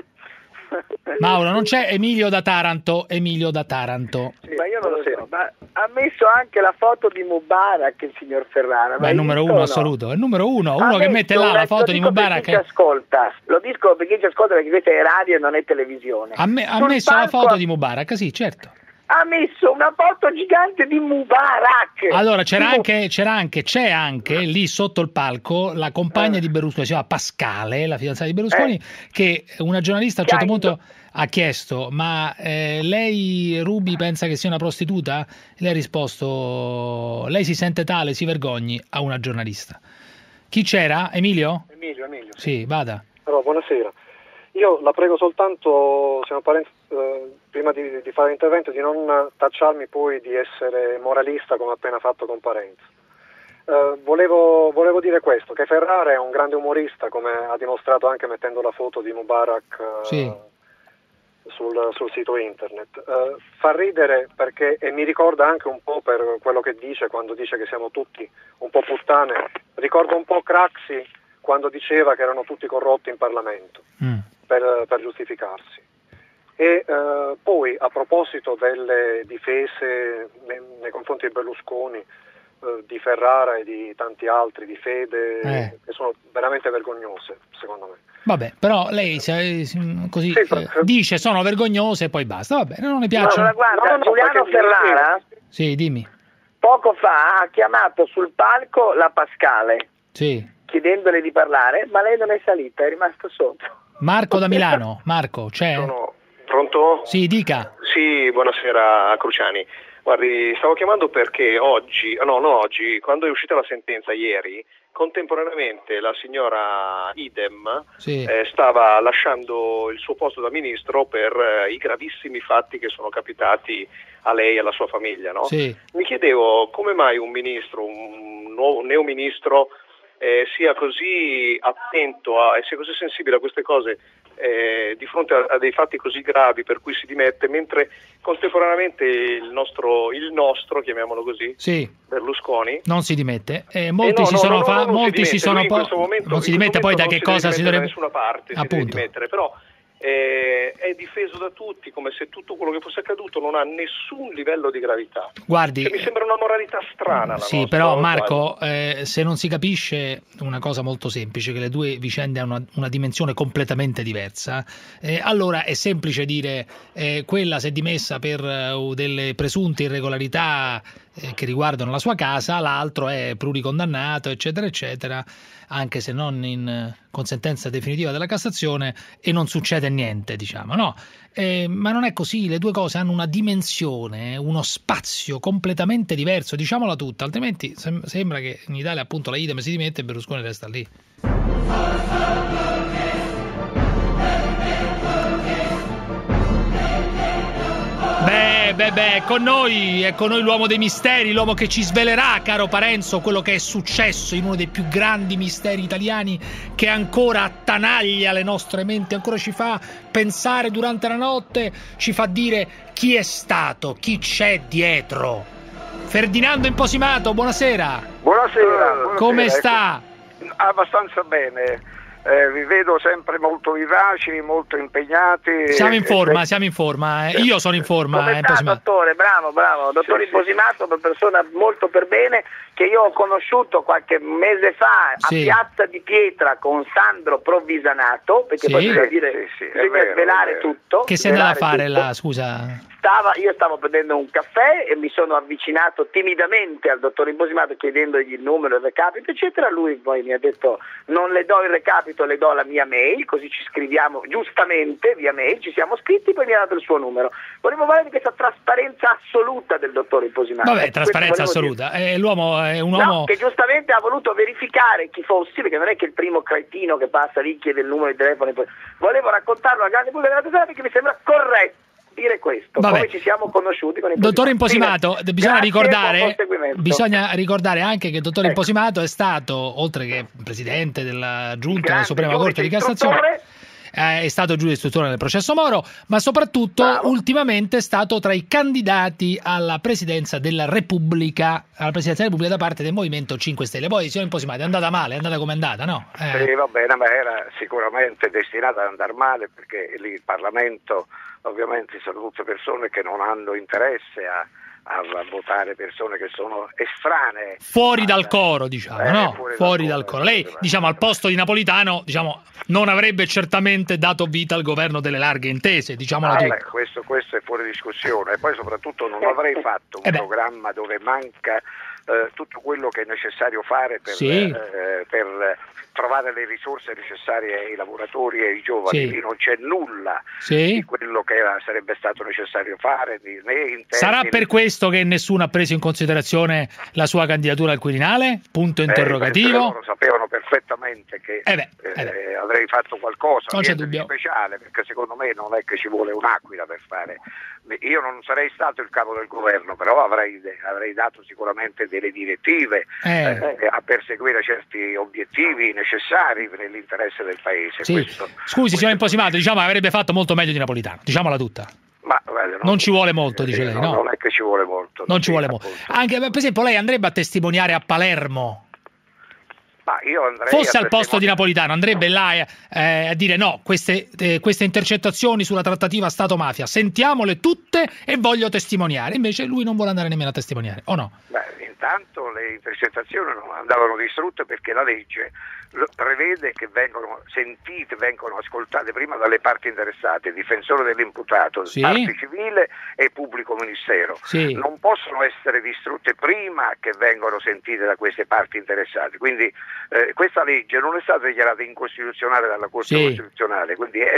Mauro, non c'è Emilio da Taranto.
Sì, ma io non lo so, ma ha messo anche la foto di Mubarak il signor Ferrara.
Ma è il numero uno assoluto, è il numero uno che mette là la foto di Mubarak.
Lo dico perché ci ascolta, perché questa è radio e non è televisione.
Ha messo la foto di Mubarak, sì, certo.
Ha messo una foto gigante di Mubarak.
Allora c'è anche lì sotto il palco la compagna di Berlusconi, si chiama Pascale, la fidanzata di Berlusconi, che una giornalista a un certo punto ha chiesto: ma lei, Ruby, pensa che sia una prostituta? Lei ha risposto: lei si sente tale, si vergogni, a una giornalista. Chi c'era? Emilio?
Emilio.
Sì, vada.
Allora, buonasera. Io la prego soltanto, signor Parenzo, prima di fare l'intervento, di non tacciarmi poi di essere moralista come ha appena fatto con Parenzo. Volevo dire questo, che Ferrara è un grande umorista, come ha dimostrato anche mettendo la foto di Mubarak sul sito internet. Fa ridere perché, e mi ricorda anche un po' per quello che dice quando dice che siamo tutti un po' puttane, ricorda un po' Craxi quando diceva che erano tutti corrotti in Parlamento per giustificarsi. E poi, a proposito delle difese nei confronti di Berlusconi, di Ferrara e di tanti altri, di Fede, che sono veramente vergognose, secondo me.
Vabbè, però lei così dice sono vergognose e poi basta, vabbè, non ne piacciono.
No, guarda, Giuliano Ferrara
sì, dimmi.
Poco fa ha chiamato sul palco la Pascale, chiedendole di parlare, ma lei non è salita, è rimasto sotto.
Marco da Milano, Marco, c'è?
Pronto?
Sì, dica.
Sì, buonasera Cruciani. Guardi, stavo chiamando perché quando è uscita la sentenza ieri, contemporaneamente la signora Idem stava lasciando il suo posto da ministro per i gravissimi fatti che sono capitati a lei e alla sua famiglia, no? Mi chiedevo come mai un ministro, un nuovo neoministro, sia così attento e sia così sensibile a queste cose di fronte a dei fatti così gravi per cui si dimette, mentre contemporaneamente il nostro chiamiamolo così, Berlusconi
non si dimette. Molti non si dimette poi da che cosa si dovrebbe,
da nessuna parte
appunto.
Si deve dimettere, però è è difeso da tutti, come se tutto quello che fosse accaduto non ha nessun livello di gravità.
Guardi,
mi sembra una moralità strana.
Sì, però Marco, se non si capisce una cosa molto semplice, che le due vicende hanno una dimensione completamente diversa, allora è semplice dire quella si è dimessa per delle presunte irregolarità che riguardano la sua casa, l'altro è pluricondannato, eccetera, eccetera, anche se non con sentenza definitiva della Cassazione, e non succede niente, diciamo, no? Ma non è così, le due cose hanno una dimensione, uno spazio completamente diverso, diciamola tutta, altrimenti sembra che in Italia appunto la idem si dimette e Berlusconi resta lì. Beh, con noi è con noi l'uomo dei misteri, l'uomo che ci svelerà, caro Parenzo, quello che è successo in uno dei più grandi misteri italiani, che ancora attanaglia le nostre menti, ancora ci fa pensare durante la notte, ci fa dire chi è stato, chi c'è dietro. Ferdinando Imposimato, buonasera.
Buonasera.
Come sta?
Abbastanza bene. Vi vedo sempre molto vivaci, molto impegnati.
Siamo in forma. Io sono in forma.
Come sta, dottore? Bravo. Dottor Imposimato, una persona molto per bene, che io ho conosciuto qualche mese fa a Piazza di Pietra con Sandro Provvisanato, perché poi bisogna dire, bisogna svelare tutto.
Che sei andato a fare là, scusa?
Io stavo prendendo un caffè e mi sono avvicinato timidamente al dottor Imposimato chiedendogli il numero, il recapito, eccetera. Lui poi mi ha detto: non le do il recapito, le do la mia mail, così ci scriviamo giustamente via mail, ci siamo scritti, poi mi ha dato il suo numero. Volevo parlare di questa trasparenza assoluta del dottor Imposimato.
Vabbè, trasparenza assoluta. L'uomo è un uomo
che giustamente ha voluto verificare chi fossi, perché non è che il primo cretino che passa lì chiede il numero di telefono. Volevo raccontarlo alla grande pubblica della tutela, perché mi sembra corretto dire questo.
Vabbè.
Come ci siamo conosciuti con
Dottor Imposimato, bisogna ricordare anche che il dottor Imposimato è stato, oltre che presidente della Giunta della Suprema Corte di Cassazione, è stato giudice istruttore nel processo Moro, ma soprattutto ultimamente è stato tra i candidati alla presidenza della Repubblica, da parte del Movimento 5 Stelle. Poi, signor Imposimato, è andata male, è andata come è andata, no?
Sì, va bene, ma era sicuramente destinata ad andare male, perché lì il Parlamento ovviamente sono tutte persone che non hanno interesse a votare persone che sono estranee.
Fuori dal coro, diciamo, no? Fuori dal coro. Lei, diciamo, al posto di Napolitano, diciamo, non avrebbe certamente dato vita al governo delle larghe intese, diciamola tutta.
Questo è fuori discussione. E poi soprattutto non avrei fatto un programma dove manca tutto quello che è necessario fare per trovare le risorse necessarie ai lavoratori e ai giovani. Lì non c'è nulla di quello che sarebbe stato necessario fare.
Sarà per questo che nessuno ha preso in considerazione la sua candidatura al Quirinale? Punto interrogativo.
Loro sapevano perfettamente che avrei fatto qualcosa,
non c'è dubbio,
speciale, perché secondo me non è che ci vuole un'aquila per fare. Io non sarei stato il capo del governo, però avrei dato sicuramente delle direttive a perseguire certi obiettivi necessari nell'interesse del paese.
Scusi, signor Imposimato, diciamo avrebbe fatto molto meglio di Napolitano, diciamola tutta.
Ma
non ci vuole molto, dice lei, no?
Non è che ci vuole molto.
Non ci vuole molto. Anche, per esempio, lei andrebbe a testimoniare a Palermo?
Ma io andrei
fosse al posto di Napolitano, andrebbe là a dire no, queste intercettazioni sulla trattativa Stato-mafia, sentiamole tutte e voglio testimoniare. Invece lui non vuole andare nemmeno a testimoniare, o no?
Beh, intanto le intercettazioni non andavano distrutte, perché la legge prevede che vengono sentite, vengono ascoltate prima dalle parti interessate, il difensore dell'imputato, parte civile e pubblico ministero. Non possono essere distrutte prima che vengono sentite da queste parti interessate. Quindi questa legge non è stata dichiarata incostituzionale dalla Corte Costituzionale, quindi è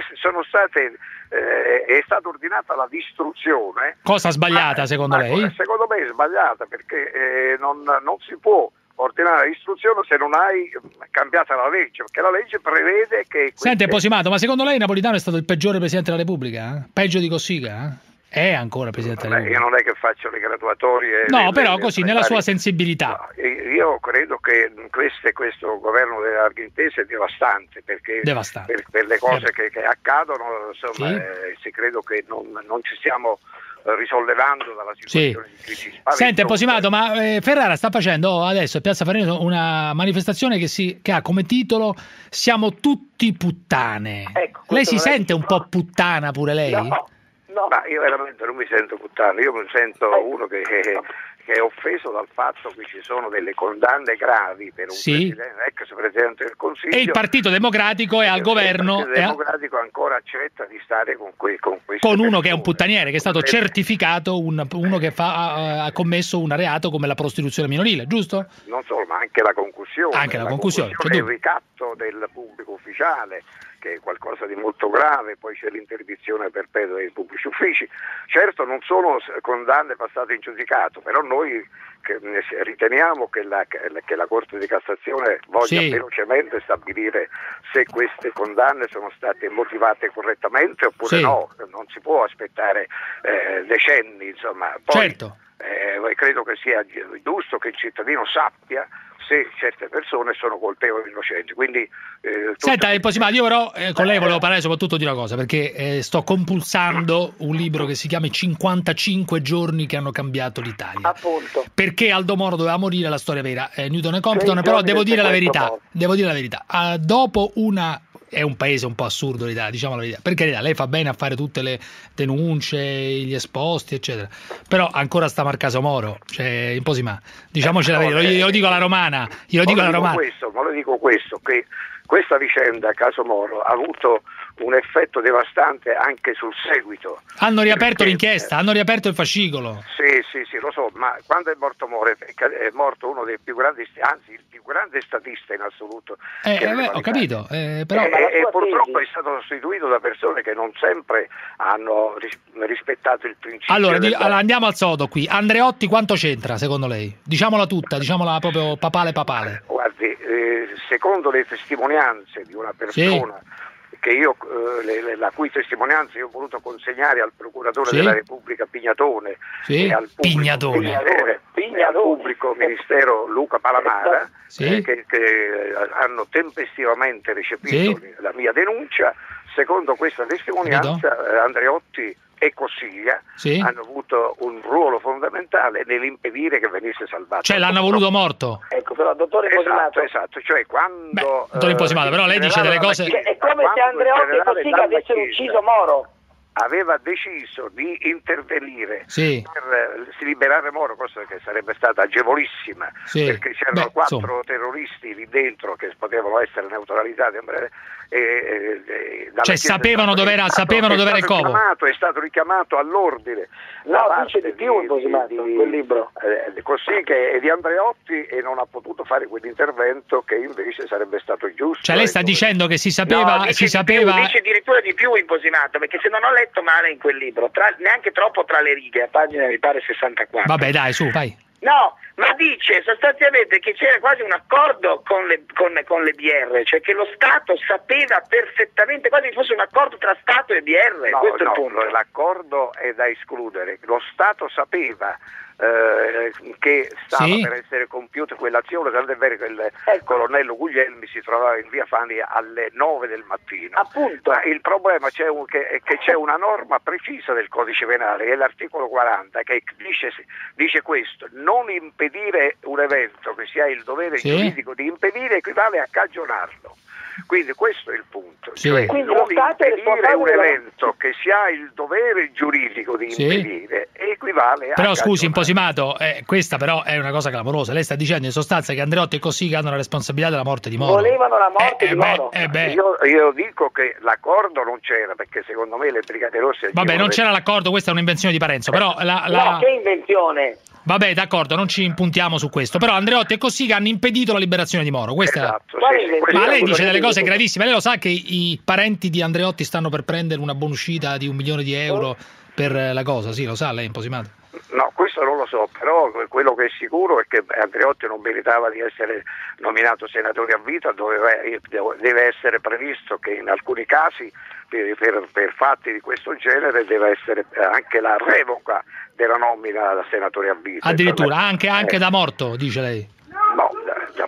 stata ordinata la distruzione.
Cosa sbagliata secondo lei?
Secondo me è sbagliata, perché non si può ordinare l'istruzione se non hai cambiata la legge, perché la legge prevede che...
Senti, Imposimato, ma secondo lei Napolitano è stato il peggiore Presidente della Repubblica? Peggio di Cossiga? È ancora Presidente della Repubblica?
Io non è che faccio le graduatorie...
No, però così, nella sua sensibilità.
No, io credo che questo governo delle larghe intese è devastante, perché per le cose che accadono, insomma, credo che non ci stiamo risollevando dalla situazione di crisi spaventosa.
Sente, Imposimato, ma Ferrara sta facendo adesso a Piazza Farnese una manifestazione che ha come titolo "Siamo tutti puttane".
Ecco,
lei si sente un po' puttana pure lei?
No.
Ma io veramente non mi sento puttana, io mi sento uno che è offeso dal fatto che ci sono delle condanne gravi per un ex Presidente del Consiglio.
E il Partito Democratico è al governo.
Il Partito Democratico ancora accetta di stare con questo.
Con uno che è un puttaniere, che è stato certificato uno che ha commesso un reato come la prostituzione minorile, giusto?
Non solo, ma anche la concussione.
Anche la concussione.
Il ricatto del pubblico ufficiale, che è qualcosa di molto grave, poi c'è l'interdizione perpetua dei pubblici uffici. Certo non sono condanne passate in giudicato, però noi riteniamo che la Corte di Cassazione voglia velocemente stabilire se queste condanne sono state motivate correttamente oppure no, non si può aspettare decenni, insomma. Poi, credo che sia giusto che il cittadino sappia se certe persone sono colpevoli o innocenti. Quindi,
senta, è possibile, io però con lei volevo parlare soprattutto di una cosa, perché sto compulsando un libro che si chiama 55 giorni che hanno cambiato l'Italia.
Appunto.
Perché Aldo Moro doveva morire, la storia vera, Newton e Compton, però devo dire la verità. Dopo è un paese un po' assurdo l'Italia, diciamo la verità. Per carità, lei fa bene a fare tutte le denunce, gli esposti, eccetera. Però ancora sta Marcaso Moro, cioè Imposimato. Diciamoci la verità, glielo dico alla romana.
Ma lo dico questo, che questa vicenda, caso Moro, ha avuto un effetto devastante anche sul seguito.
Hanno riaperto l'inchiesta, hanno riaperto il fascicolo.
Sì, lo so, ma quando è morto Moro è morto uno dei più grandi, anzi il più grande statista in assoluto.
Ho capito, però...
E purtroppo è stato sostituito da persone che non sempre hanno rispettato il principio.
Allora, andiamo al sodo qui. Andreotti quanto c'entra secondo lei? Diciamola tutta, diciamola proprio papale.
Guardi, secondo le testimonianze di una persona che io, la cui testimonianza io ho voluto consegnare al procuratore della Repubblica Pignatone e al pubblico ministero Luca Palamara, che hanno tempestivamente recepito la mia denuncia. Secondo questa testimonianza Andreotti e Cossiglia hanno avuto un ruolo fondamentale nell'impedire che venisse salvato.
Cioè l'hanno voluto morto.
Ecco, però dottore Imposimato.
Esatto, cioè quando...
dottore Imposimato, però lei dice delle cose...
È come se Andreotti e Cossiglia avessero ucciso Moro.
Aveva deciso di intervenire per liberare Moro, cosa che sarebbe stata agevolissima, perché c'erano 4 terroristi lì dentro che potevano essere neutralizzati.
Cioè sapevano dove era il covo.
È stato richiamato all'ordine.
No, dice di più Imposimato in quel libro.
Così che è di Andreotti e non ha potuto fare quell'intervento che invece sarebbe stato giusto.
Cioè lei sta dicendo che si sapeva...
No, dice addirittura di più Imposimato, perché se non ho letto male in quel libro, neanche troppo tra le righe, a pagina mi pare 64.
Vabbè dai, su, vai.
No, ma dice sostanzialmente che c'era quasi un accordo con le BR, cioè che lo Stato sapeva perfettamente, quasi fosse un accordo tra Stato e BR. Questo è il punto.
L'accordo è da escludere. Lo Stato sapeva che stava per essere compiuta quell'azione, tanto è vero che il colonnello Guglielmi si trovava in via Fani alle 9 del mattino.
Appunto.
Ma il problema è che c'è una norma precisa del codice penale, che è l'articolo 40, che dice questo: non impedire un evento che si ha il dovere giuridico di impedire equivale a cagionarlo. Quindi questo è il punto, cioè
quindi
non impedire un evento che si ha il dovere giuridico di impedire equivale a...
Però scusi Imposimato, questa però è una cosa clamorosa. Lei sta dicendo in sostanza che Andreotti e Cossiga hanno la responsabilità della morte di Moro.
Volevano la morte di Moro.
Io dico che l'accordo non c'era, perché secondo me le Brigate Rosse...
Vabbè, non c'era l'accordo, questa è un'invenzione di Parenzo, però
No, che invenzione?
Vabbè, d'accordo, non ci impuntiamo su questo, però Andreotti e Cossiga hanno impedito la liberazione di Moro.
Esatto,
ma lei dice delle cose gravissime. Lei lo sa che i parenti di Andreotti stanno per prendere una buonuscita di 1 milione di euro per la cosa? Sì, lo sa lei, Imposimato?
No, questo non lo so, però quello che è sicuro è che Andreotti non meritava di essere nominato senatore a vita. Deve essere previsto che in alcuni casi per fatti di questo genere deve essere anche la revoca della nomina da senatore a vita.
Addirittura anche da morto, dice lei?
No,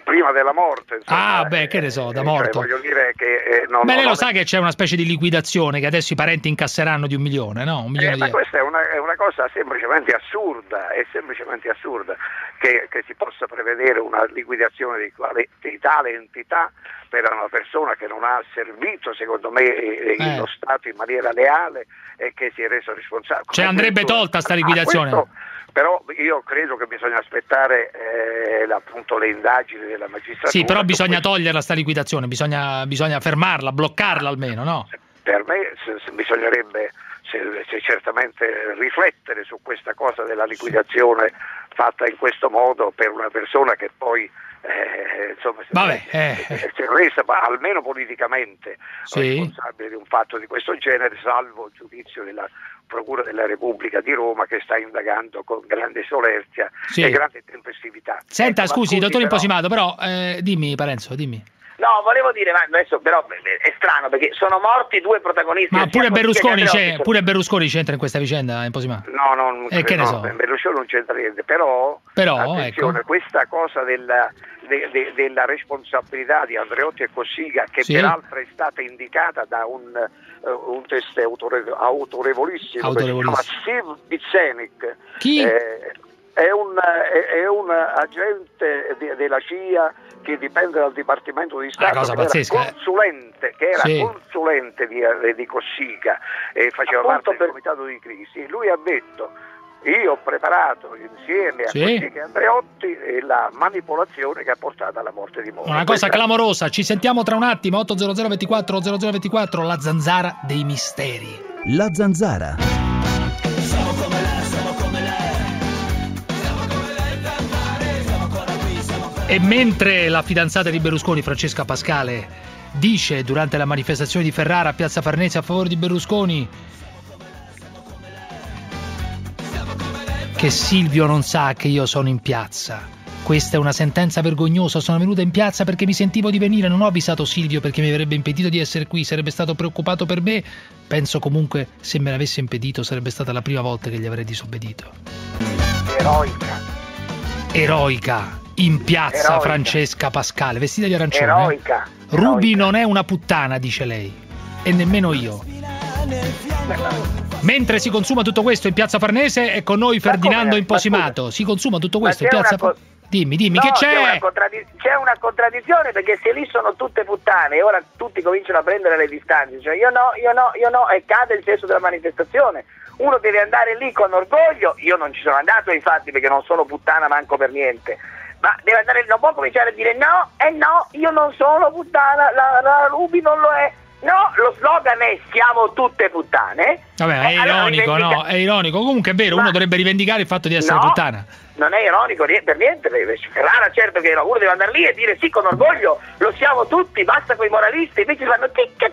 prima della morte. Insomma,
che ne so, da morto.
Voglio dire che
lei lo sa che c'è una specie di liquidazione che adesso i parenti incasseranno di 1 milione, no? 1 milione
ma questa è una cosa semplicemente assurda, che si possa prevedere una liquidazione di tale entità per una persona che non ha servito, secondo me, lo Stato in maniera leale e che si è reso responsabile.
Cioè andrebbe tolta sta liquidazione?
Però io credo che bisogna aspettare appunto le indagini della magistratura.
Sì, però bisogna toglierla sta liquidazione, bisogna fermarla, bloccarla almeno, no?
Per me bisognerebbe certamente riflettere su questa cosa della liquidazione fatta in questo modo per una persona che poi si è resa almeno politicamente responsabile di un fatto di questo genere, salvo il giudizio della Procura della Repubblica di Roma che sta indagando con grande solerzia e grande tempestività.
Senta, scusi, dottor Imposimato, però dimmi Parenzo, dimmi.
No, volevo dire, ma adesso però è strano perché sono morti 2 protagonisti.
Ma pure Berlusconi c'entra in questa vicenda, Imposimato?
No, non
che ne so.
Berlusconi non c'entra niente, però attenzione, questa cosa della responsabilità di Andreotti e Cossiga, che peraltro è stata indicata da un test autorevolissimo, che si chiama Steve Bitsenik.
Chi?
È un agente della CIA che dipende dal Dipartimento di Stato, che era consulente di Cossiga e faceva parte del comitato di crisi. Lui ha detto: io ho preparato insieme a Cossiga e Andreotti la manipolazione che ha portato alla morte di Moro.
Una cosa clamorosa. Ci sentiamo tra un attimo. 800 24 0024, la zanzara dei misteri.
La zanzara.
E mentre la fidanzata di Berlusconi, Francesca Pascale, dice durante la manifestazione di Ferrara a Piazza Farnese a favore di Berlusconi che Silvio non sa che io sono in piazza, questa è una sentenza vergognosa, sono venuta in piazza perché mi sentivo di venire, non ho avvisato Silvio perché mi avrebbe impedito di essere qui, sarebbe stato preoccupato per me, penso comunque se me l'avesse impedito sarebbe stata la prima volta che gli avrei disobbedito. Eroica. In piazza Francesca Pascale, vestita di arancione.
Eroica.
Ruby non è una puttana, dice lei. E nemmeno io. Mentre si consuma tutto questo in piazza Farnese è con noi Ferdinando Imposimato. Si consuma tutto questo in piazza Farnese. Dimmi, che c'è?
C'è una contraddizione, perché se lì sono tutte puttane e ora tutti cominciano a prendere le distanze, cioè io no, e cade il senso della manifestazione. Uno deve andare lì con orgoglio, io non ci sono andato infatti perché non sono puttana manco per niente. Ma deve andare, non può cominciare a dire no, io non sono puttana, la Ruby non lo è. No, lo slogan è siamo tutte puttane.
Vabbè, è ironico, no? È ironico. Comunque è vero, uno dovrebbe rivendicare il fatto di essere puttana.
Non è ironico per niente. Ferrara, certo che uno deve andare lì e dire sì con orgoglio, lo siamo tutti, basta con i moralisti. Invece fanno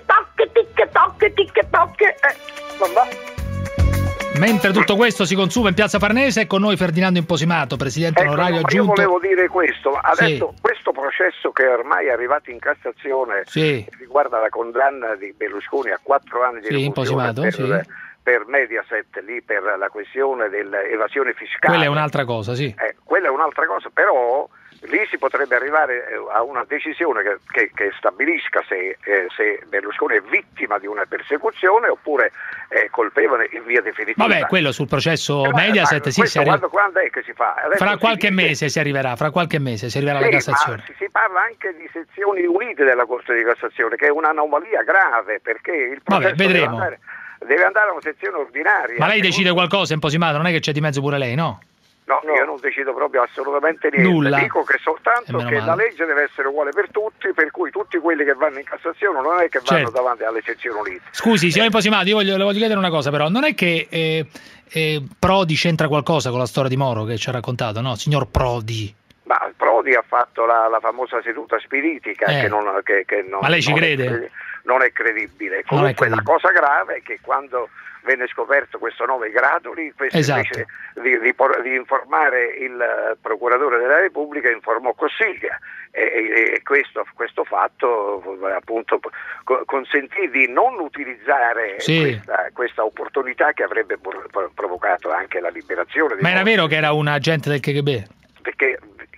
tic-toc, non va.
Mentre tutto questo si consuma in piazza Farnese, è con noi Ferdinando Imposimato, presidente onorario aggiunto.
Io volevo dire questo, adesso questo processo che è ormai è arrivato in Cassazione riguarda la condanna di Berlusconi a 4 anni di reclusione per Mediaset, lì per la questione dell'evasione fiscale.
Quella è un'altra cosa,
quella è un'altra cosa, però lì si potrebbe arrivare a una decisione che stabilisca se Berlusconi è vittima di una persecuzione oppure è colpevole in via definitiva.
Vabbè, quello sul processo Mediaset
quando è che si fa? Adesso
fra qualche mese si arriverà alla Cassazione.
Si parla anche di sezioni unite della Corte di Cassazione, che è un'anomalia grave, perché il processo deve andare a una sezione ordinaria.
Ma lei decide qualcosa, Imposimato? Non è che c'è di mezzo pure lei, no?
No, io non decido proprio assolutamente niente.
Nulla.
Dico che soltanto che la legge deve essere uguale per tutti, per cui tutti quelli che vanno in Cassazione non è che vanno davanti alle sezioni unite.
Scusi, signor Imposimato, io le voglio chiedere una cosa, però non è che Prodi c'entra qualcosa con la storia di Moro che ci ha raccontato, no? Signor Prodi.
Ma Prodi ha fatto la famosa seduta spiritica che non
ma lei ci crede?
Non è credibile. Comunque la cosa grave è che quando venne scoperto questo 9 graduli, invece di informare il procuratore della Repubblica informò Cossiga e questo fatto appunto consentì di non utilizzare questa opportunità che avrebbe provocato anche la liberazione di
Ma era vero che era un agente del KGB?
Perché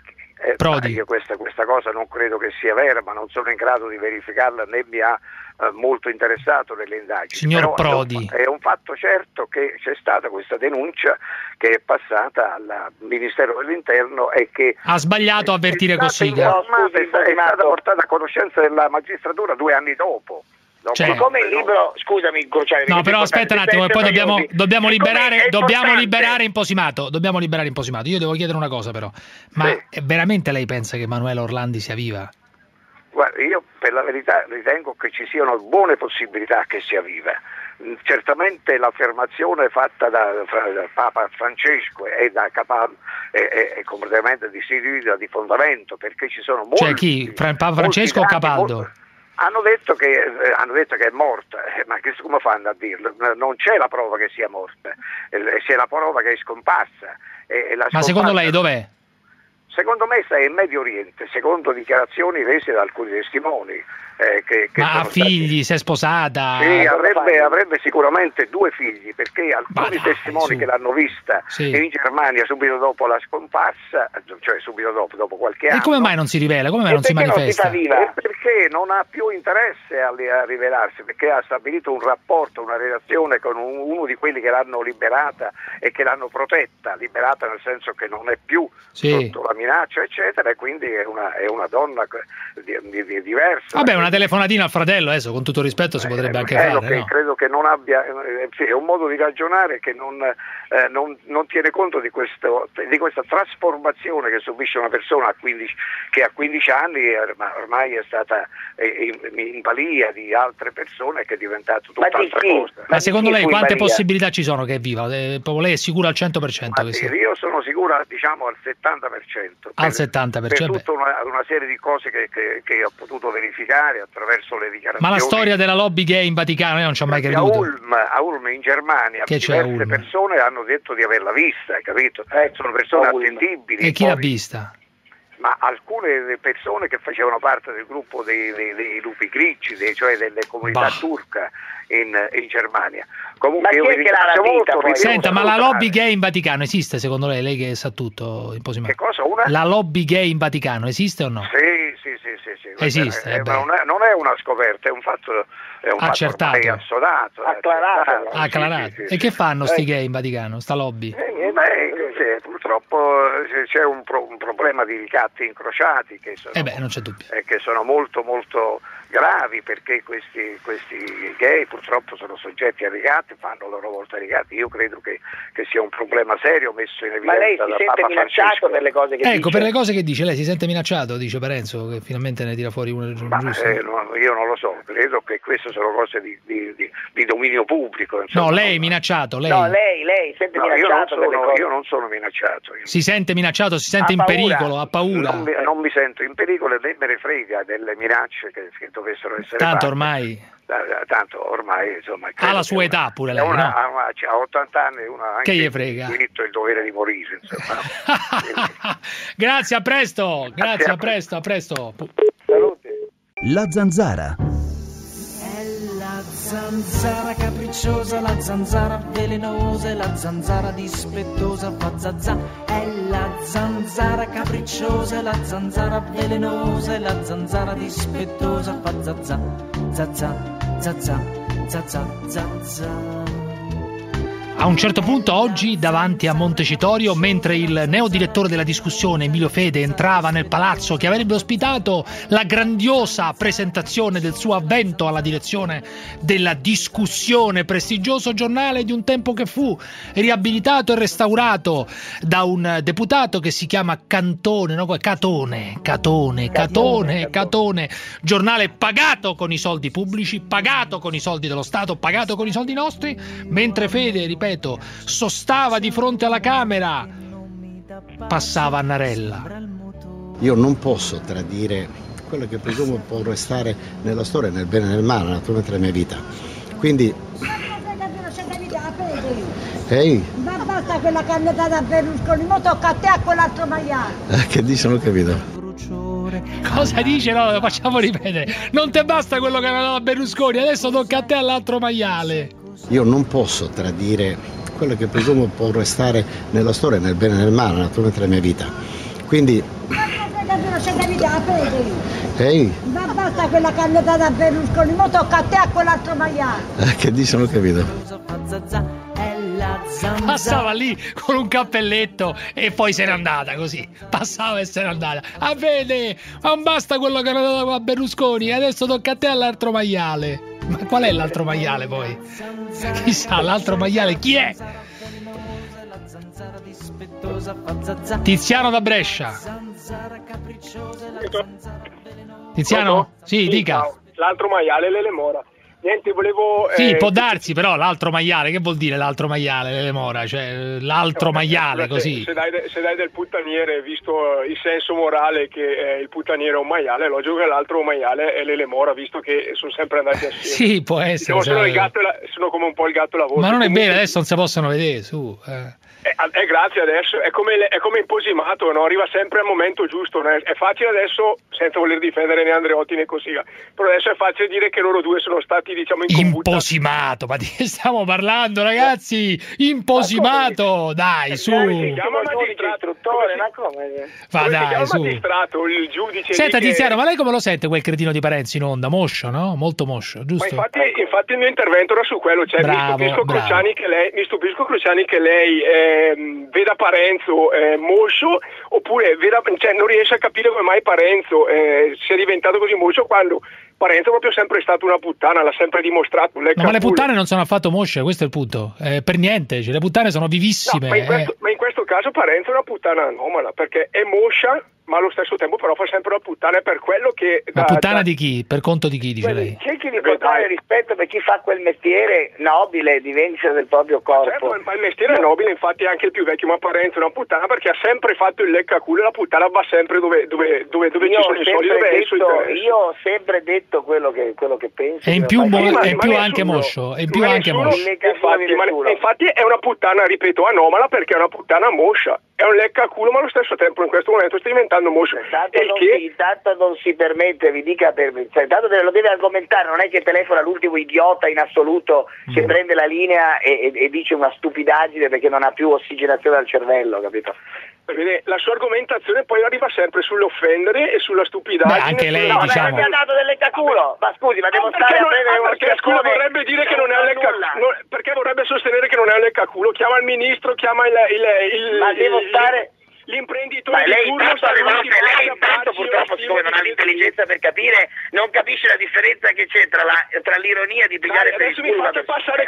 Prodi.
Io questa cosa non credo che sia vera, ma non sono in grado di verificarla, né mi ha molto interessato nelle indagini.
Signor Prodi.
È un fatto certo che c'è stata questa denuncia che è passata al Ministero dell'Interno e che
ha sbagliato a avvertire Cossiga.
È stata portata a conoscenza della magistratura 2 anni dopo.
Cioè, come il libro, scusami, Cruciani.
No, però aspetta un attimo, poi dobbiamo liberare Imposimato. Dobbiamo liberare Imposimato. Io devo chiedere una cosa, però. Ma veramente lei pensa che Manuela Orlandi sia viva?
Guarda, io per la verità ritengo che ci siano buone possibilità che sia viva. Certamente l'affermazione fatta da Papa Francesco e da Capaldo è completamente di fondamento, perché ci sono molti.
Cioè chi? Papa Francesco o Capaldo?
Hanno detto che è morta, ma come fanno a dirlo? Non c'è la prova che sia morta, c'è la prova che è scomparsa.
Ma secondo lei dov'è?
Secondo me sta in Medio Oriente, secondo dichiarazioni rese da alcuni testimoni.
Ma ha figli, si è sposata?
Sì, avrebbe sicuramente 2 figli, perché alcuni testimoni che l'hanno vista in Germania subito dopo la scomparsa, cioè subito dopo qualche anno.
E come mai non si rivela? Come mai non si manifesta?
Perché non ha più interesse a rivelarsi, perché ha stabilito un rapporto, una relazione con uno di quelli che l'hanno liberata e che l'hanno protetta, liberata nel senso che non è più sotto la minaccia, eccetera, e quindi è una donna diversa.
Vabbè, una telefonatina al fratello, adesso con tutto rispetto si potrebbe anche fare.
Credo che non abbia, è un modo di ragionare che non tiene conto di questa trasformazione che subisce una persona che a 15 anni ormai è stata in balia di altre persone e che è diventato tutt'altra cosa.
Ma secondo lei quante possibilità ci sono che è viva? Lei è sicura al 100%?
Io sono sicura, diciamo, al 70%.
Al 70%?
Per tutta una serie di cose che ho potuto verificare attraverso le dichiarazioni.
Ma la storia della lobby gay in Vaticano non ci ho mai creduto.
A Ulm in Germania diverse persone hanno detto di averla vista, hai capito? Sono persone attendibili.
E chi l'ha vista?
Ma alcune persone che facevano parte del gruppo dei lupi grigi, cioè delle comunità turca in Germania. Comunque
ma chi è che l'ha rapita?
Senta, ma la lobby gay in Vaticano esiste secondo lei? Lei che sa tutto, Imposimato.
Che cosa?
La lobby gay in Vaticano esiste o no?
Sì.
Esiste.
Non è una scoperta, è un fatto
accertato,
assodato,
acclarato. E che fanno sti gay in Vaticano, sta lobby?
Purtroppo c'è un problema di ricatti incrociati che sono,
non c'è dubbio.
Che sono molto molto gravi, perché questi gay purtroppo sono soggetti a ricatti, fanno a loro volta ricatti. Io credo che sia un problema serio messo in evidenza.
Ma lei si sente minacciato per le cose che dice?
Per le cose che dice, lei si sente minacciato, dice Parenzo, che finalmente ne tira fuori una giusta.
Io non lo so, credo che queste sono cose di dominio pubblico. Insomma,
no, lei minacciato, lei.
No, lei sente minacciato.
Io non sono minacciato.
Si sente minacciato, si sente in pericolo, ha paura?
Non mi sento in pericolo, né me ne frega delle minacce che dovessero essere
tanto
fatte. Tanto ormai insomma
ha la sua età pure lei, no?
Ha 80 anni, una ha anche
che gli frega?
Il diritto e il dovere di morire, insomma.
Grazie, a presto. Grazie, a presto.
Salute.
La Zanzara.
La zanzara capricciosa, la zanzara velenosa, la zanzara dispettosa fa zazà. È la zanzara capricciosa, la zanzara velenosa, la zanzara dispettosa fa zazà. Zazà, zazà, zazà, zazà.
A un certo punto oggi, davanti a Montecitorio, mentre il neodirettore della discussione, Emilio Fede, entrava nel palazzo che avrebbe ospitato la grandiosa presentazione del suo avvento alla direzione della discussione, prestigioso giornale di un tempo che fu riabilitato e restaurato da un deputato che si chiama Catone, giornale pagato con i soldi pubblici, pagato con i soldi dello Stato, pagato con i soldi nostri, mentre Fede, ripeto, sostava di fronte alla Camera, passava Annarella.
Io non posso tradire quello che presumo può restare nella storia, nel bene e nel male, naturalmente la mia vita. Quindi
ma basta quella cannetata a Berlusconi, mo tocca a te a quell'altro maiale.
Che dice? Non ho capito.
Cosa dice? No, lo facciamo ripetere. Non te basta quello che aveva dato a Berlusconi, adesso tocca a te all'altro maiale.
Io non posso tradire quello che presumo può restare nella storia, nel bene e nel male, naturalmente la mia vita. Quindi
non scegliami da Pedi.
Ehi.
Ma basta quella candidata a Berlusconi, mo tocca a te a quell'altro maiale.
Che dice, non ho capito.
Passava lì con un cappelletto e poi se n'è andata così. Passava e se n'è andata. Ah, vede, ma non basta quello che era dato a Berlusconi, adesso tocca a te all'altro maiale. Ma qual è l'altro maiale poi? Chissà, l'altro maiale chi è? Tiziano da Brescia. Tiziano? Sì, dica.
L'altro maiale l'Elemora. Niente, volevo...
Sì, può darsi, però l'altro maiale, che vuol dire l'altro maiale, l'Elemora? Cioè, l'altro maiale, così.
Se dai del puttaniere, visto il senso morale che il puttaniere è un maiale, è logico che l'altro maiale è l'Elemora, visto che sono sempre andati assieme.
Sì, può essere.
Sono come un po' il gatto e la voce.
Ma non è vero, adesso non si possono vedere, su.
Grazie, adesso è come imposimato, no? Arriva sempre al momento giusto, no? È facile adesso, senza voler difendere né Andreotti né Cossiga, però adesso è facile dire che loro due sono stati, diciamo, in combutta.
Imposimato, ma di che stiamo parlando, ragazzi? Imposimato, dai, su.
Chiama il magistrato, magistrato, il giudice.
Senta Tiziano, ma lei come lo sente quel cretino di Parenzi in onda? Moscio, no? Molto moscio, giusto?
Ma infatti il mio intervento era su quello, cioè mi stupisco Cruciani che lei veda Parenzo moscio, oppure non riesce a capire come mai Parenzo sia diventato così moscio, quando Parenzo è proprio sempre stato una puttana, l'ha sempre dimostrato.
Ma le puttane non sono affatto mosce, questo è il punto. Per niente, cioè, le puttane sono vivissime.
No, ma in questo caso Parenzo è una puttana anomala, perché è moscia, ma allo stesso tempo però fa sempre una puttana, per quello che...
Ma puttana di chi? Per conto di chi, dice lei?
Cerchi di portare rispetto per chi fa quel mestiere nobile di vendita del proprio corpo.
Certo, ma il mestiere è nobile, infatti è anche il più vecchio, ma Parenzo è una puttana perché ha sempre fatto il leccaculo, e la puttana va sempre dove ci sono i soldi, dove è il suo interesse.
Io ho sempre detto quello che penso.
E in più anche moscio.
Infatti è una puttana, ripeto, anomala, perché è una puttana moscia. È un leccaculo, ma allo stesso tempo in questo momento sta diventando moscio.
Tanto non si permette, vi dica, tanto lo deve argomentare, non è che telefona l'ultimo idiota in assoluto che prende la linea e dice una stupidaggine perché non ha più ossigenazione al cervello, capito?
La sua argomentazione poi arriva sempre sull'offendere e sulla stupidaggine.
Anche lei,
diciamo... mi ha dato del leccaculo. Ma scusi, ma devo stare a prendere una
spiegazione. Perché vorrebbe dire che non è un leccaculo? Perché vorrebbe sostenere che non è un leccaculo? Chiama il ministro, chiama
ma devo stare...
l'imprenditore
ma lei
di turno.
Lei intanto purtroppo, siccome non ha l'intelligenza per capire, non capisce la differenza che c'è tra l'ironia di pigliare per il culo.
Mi faccia passare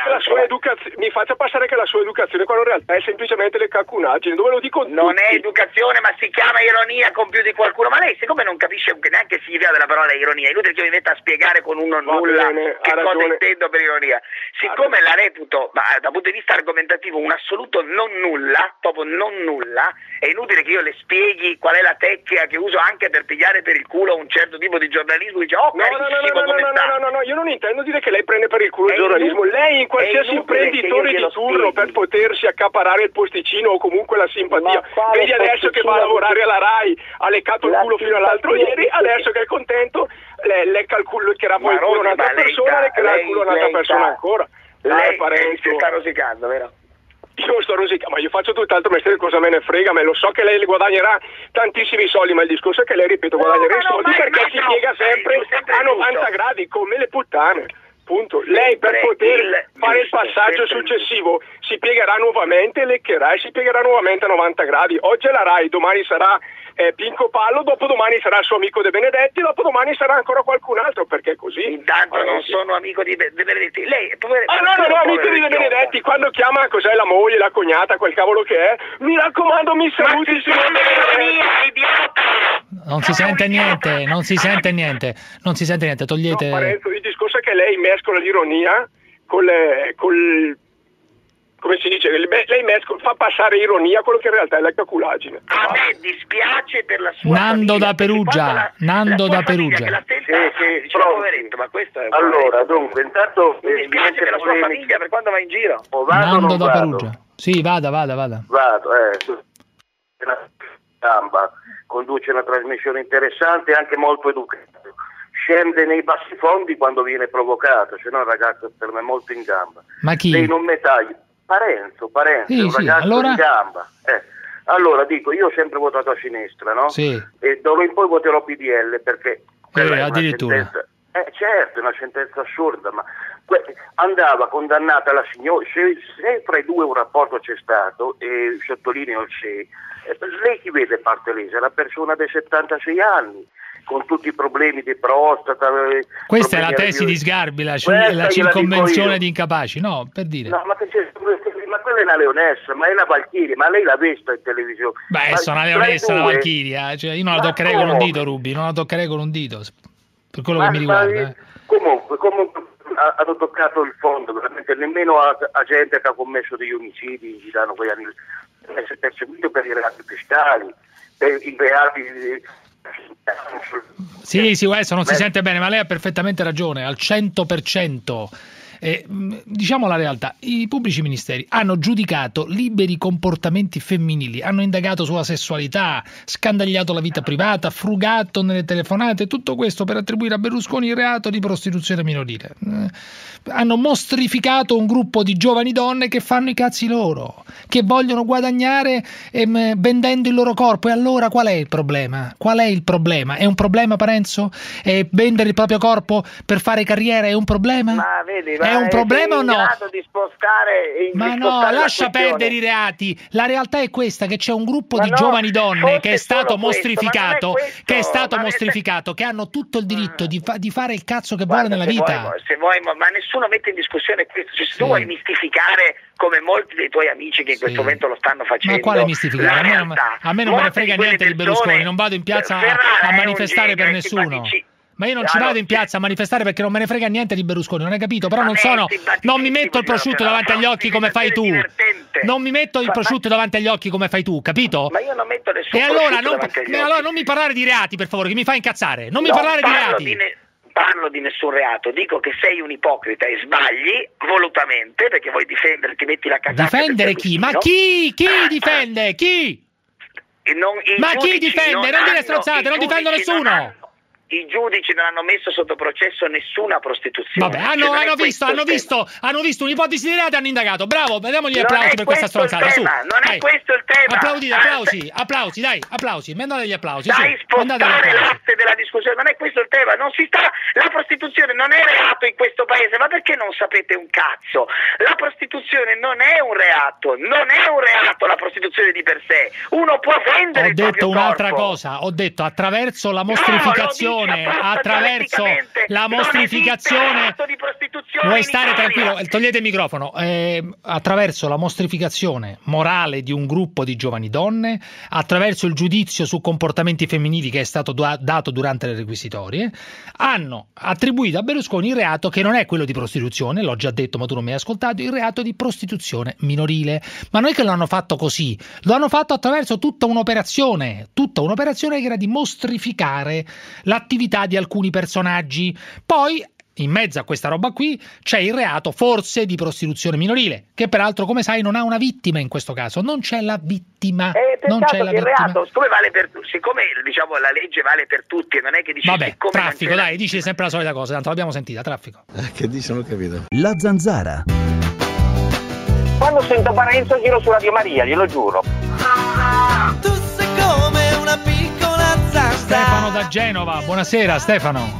che la sua educazione, quando in realtà è semplicemente le caccunaggine, dove lo dico
non tutti. È educazione, ma si chiama ironia con più di qualcuno. Ma lei, siccome non capisce neanche il significato della parola ironia, è inutile che mi metta a spiegare con uno nulla che cosa intendo per ironia. Siccome la reputo, dal punto di vista argomentativo, un assoluto non nulla, proprio non nulla, è inutile che io le spieghi qual è la tecnica che uso anche per pigliare per il culo un certo tipo di giornalismo. Dice, no,
io non intendo dire che lei prende per il culo il giornalismo. Lei, in qualsiasi imprenditore di turno, per potersi accaparare il posticino o comunque la simpatia, vedi adesso che va a lavorare alla RAI, ha leccato il culo fino all'altro ieri, adesso che è contento, lecca il culo, leccherà poi il culo un'altra persona, leccherà il culo un'altra persona ancora.
Lei si sta rosicando, vero?
Io non sto rosicando, ma io faccio tutt'altro mestiere, cosa me ne frega, lo so che lei guadagnerà tantissimi soldi, ma il discorso è che lei, ripeto, guadagnerà i soldi perché si piega sempre a 90 gradi, come le puttane. Punto. Lei per poter fare il passaggio successivo si piegherà nuovamente, leccherà e si piegherà nuovamente a 90 gradi. Oggi è la RAI, domani sarà Pinco Pallo, dopodomani sarà il suo amico De Benedetti, dopodomani sarà ancora qualcun altro, perché è così.
Intanto non sono amico di De Benedetti. Lei
amico di De Benedetti, quando chiama cos'è la moglie, la cognata, quel cavolo che è, mi raccomando, mi saluti, signor
idiota!
Non si sente niente, togliete.
No, Parenzo, il discorso è che lei mescola l'ironia col come si dice, lei fa passare ironia quello che in realtà è la caculaggine.
A me dispiace per la sua
Nando da Perugia, Nando da Perugia.
Poveretto, ma questo è
allora, dunque, intanto
mi dispiace per la sua famiglia per quando va in giro.
Nando da Perugia. Sì, vada.
Vado, gamba, conduce una trasmissione interessante e anche molto educata. Scende nei bassi fondi quando viene provocato, se no il ragazzo per me è molto in gamba.
Ma chi?
Lei non mi taglia. Parenzo,
sì,
è un ragazzo
allora...
in gamba.
Allora dico, io ho sempre votato a sinistra, no?
Sì.
E d'ora in poi voterò PDL perché
addirittura.
Certo, è una sentenza assurda, ma andava condannata la signora, se fra i due un rapporto c'è stato, e sottolineo il se, lei chi vede parte lesa? La persona dei 76 anni, con tutti i problemi di prostata.
Questa è la tesi di Sgarbi, la circonvenzione di incapaci, no? Per dire.
No, ma quella è una leonessa, ma è una valchiria, ma lei l'ha vista in televisione.
Beh, sono una leonessa, una valchiria, cioè io non la toccherei con un dito, Rubi, non la toccherei con un dito, per quello che mi riguarda.
Comunque hanno toccato il fondo, veramente nemmeno a gente che ha commesso degli omicidi gli danno quegli anni, essere perseguito per i reati fiscali, per i reati
Sì, adesso non si sente bene, ma lei ha perfettamente ragione, al 100%. Diciamo la realtà, i pubblici ministeri hanno giudicato liberi comportamenti femminili, hanno indagato sulla sessualità, scandagliato la vita privata, frugato nelle telefonate, tutto questo per attribuire a Berlusconi il reato di prostituzione minorile. Hanno mostrificato un gruppo di giovani donne che fanno i cazzi loro, che vogliono guadagnare vendendo il loro corpo. E allora qual è il problema? Qual è il problema? È un problema, Parenzo? Vendere il proprio corpo per fare carriera è un problema?
Ma vedi,
è un problema o no?
Ma
no, lascia perdere i reati. La realtà è questa, che c'è un gruppo di giovani donne che è stato mostrificato, che hanno tutto il diritto di fare il cazzo che vuole nella vita.
Se vuoi, ma nessuno mette in discussione questo. Cioè, se tu vuoi mistificare, come molti dei tuoi amici che in questo momento lo stanno facendo.
Ma quale mistificare? A me non me ne frega niente di Berlusconi, non vado in piazza a manifestare per nessuno. Ma io non ci vado in piazza a manifestare perché non me ne frega niente di Berlusconi, non hai capito? Però non mi metto il prosciutto davanti agli occhi come fai tu. Non mi metto il prosciutto davanti agli occhi come fai tu, capito?
Ma io non metto nessun
allora non mi parlare di reati, per favore, che mi fa incazzare. Non mi parlare di reati.
Parlo di nessun reato, dico che sei un ipocrita e sbagli volutamente perché vuoi difendere, ti metti la casacca.
Difendere chi? Ma chi difende? Chi? Ma chi difende? Non dire stronzate, non difendo nessuno.
I giudici non hanno messo sotto processo nessuna prostituzione.
Vabbè, hanno visto un'ipotesi di reato e hanno indagato. Bravo, vediamo gli applausi per questa stronzata.
Non è questo il tema.
Applausi, dai, applausi. Mandate gli applausi.
Dai, spostare l'asse della discussione. Non è questo il tema. La prostituzione non è reato in questo paese. Ma perché non sapete un cazzo? La prostituzione non è un reato. Non è un reato la prostituzione di per sé. Uno può vendere il proprio corpo.
Ho detto un'altra cosa. Ho detto attraverso la mostrificazione. Attraverso la mostrificazione, vuoi stare tranquillo, togliete il microfono, attraverso la mostrificazione morale di un gruppo di giovani donne, attraverso il giudizio su comportamenti femminili che è stato dato durante le requisitorie, hanno attribuito a Berlusconi il reato che non è quello di prostituzione, l'ho già detto ma tu non mi hai ascoltato, il reato di prostituzione minorile. Ma non è che lo hanno fatto così, lo hanno fatto attraverso tutta un'operazione che era di mostrificare l'attività di alcuni personaggi. Poi in mezzo a questa roba qui c'è il reato forse di prostituzione minorile, che peraltro, come sai, non ha una vittima in questo caso, non c'è la vittima. Non c'è la vittima.
Reato, siccome diciamo la legge vale per tutti, non è che dici
traffico, dai, dici sempre la solita cosa, tanto l'abbiamo sentita, traffico.
Che dici, non ho capito.
La Zanzara.
Quando sento Parenzo giro su Radio Maria, glielo giuro.
Tu sei come una piccola zanzara.
Stefano da Genova, buonasera Stefano.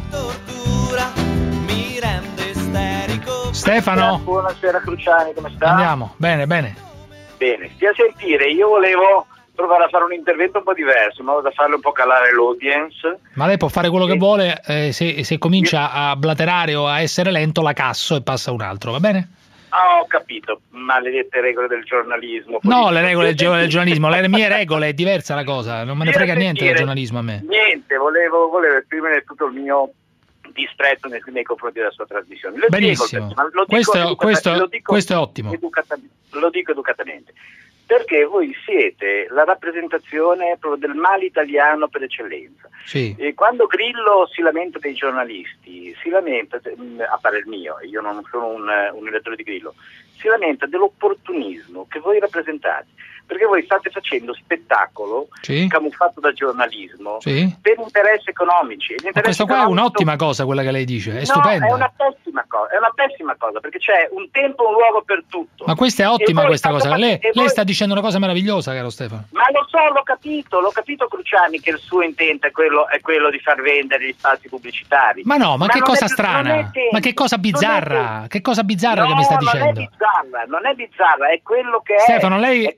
Stefano?
Buonasera Cruciani, come sta?
Andiamo, bene.
Bene, stia a sentire, io volevo provare a fare un intervento un po' diverso, in modo da farle un po' calare l'audience.
Ma lei può fare quello che vuole, se comincia a blaterare o a essere lento la casso e passa un altro, va bene?
Ah, ho capito, maledette regole del giornalismo.
No, le regole del giornalismo, le mie regole, è diversa la cosa, non me ne frega niente del giornalismo a me.
Niente, volevo esprimere tutto il mio disprezzo nei confronti della sua trasmissione.
Benissimo, questo è ottimo.
Lo dico educatamente, perché voi siete la rappresentazione proprio del male italiano per eccellenza.
Sì.
E quando Grillo si lamenta dei giornalisti, si lamenta, a parer mio, io non sono un elettore di Grillo, si lamenta dell'opportunismo che voi rappresentate, perché
voi state facendo spettacolo camuffato da giornalismo per interessi economici.
Ma questo qua è un'ottima cosa, quella che lei dice, è stupenda.
È una pessima cosa, perché c'è un tempo e un luogo per tutto.
Ma questa è ottima questa cosa. Lei sta dicendo una cosa meravigliosa, caro Stefano.
Ma lo so, l'ho capito Cruciani, che il suo intento è quello di far vendere gli spazi pubblicitari.
Ma no, ma che cosa strana, ma che cosa bizzarra, che cosa bizzarra che mi sta dicendo?
Non è bizzarra, è quello che è.
Stefano, lei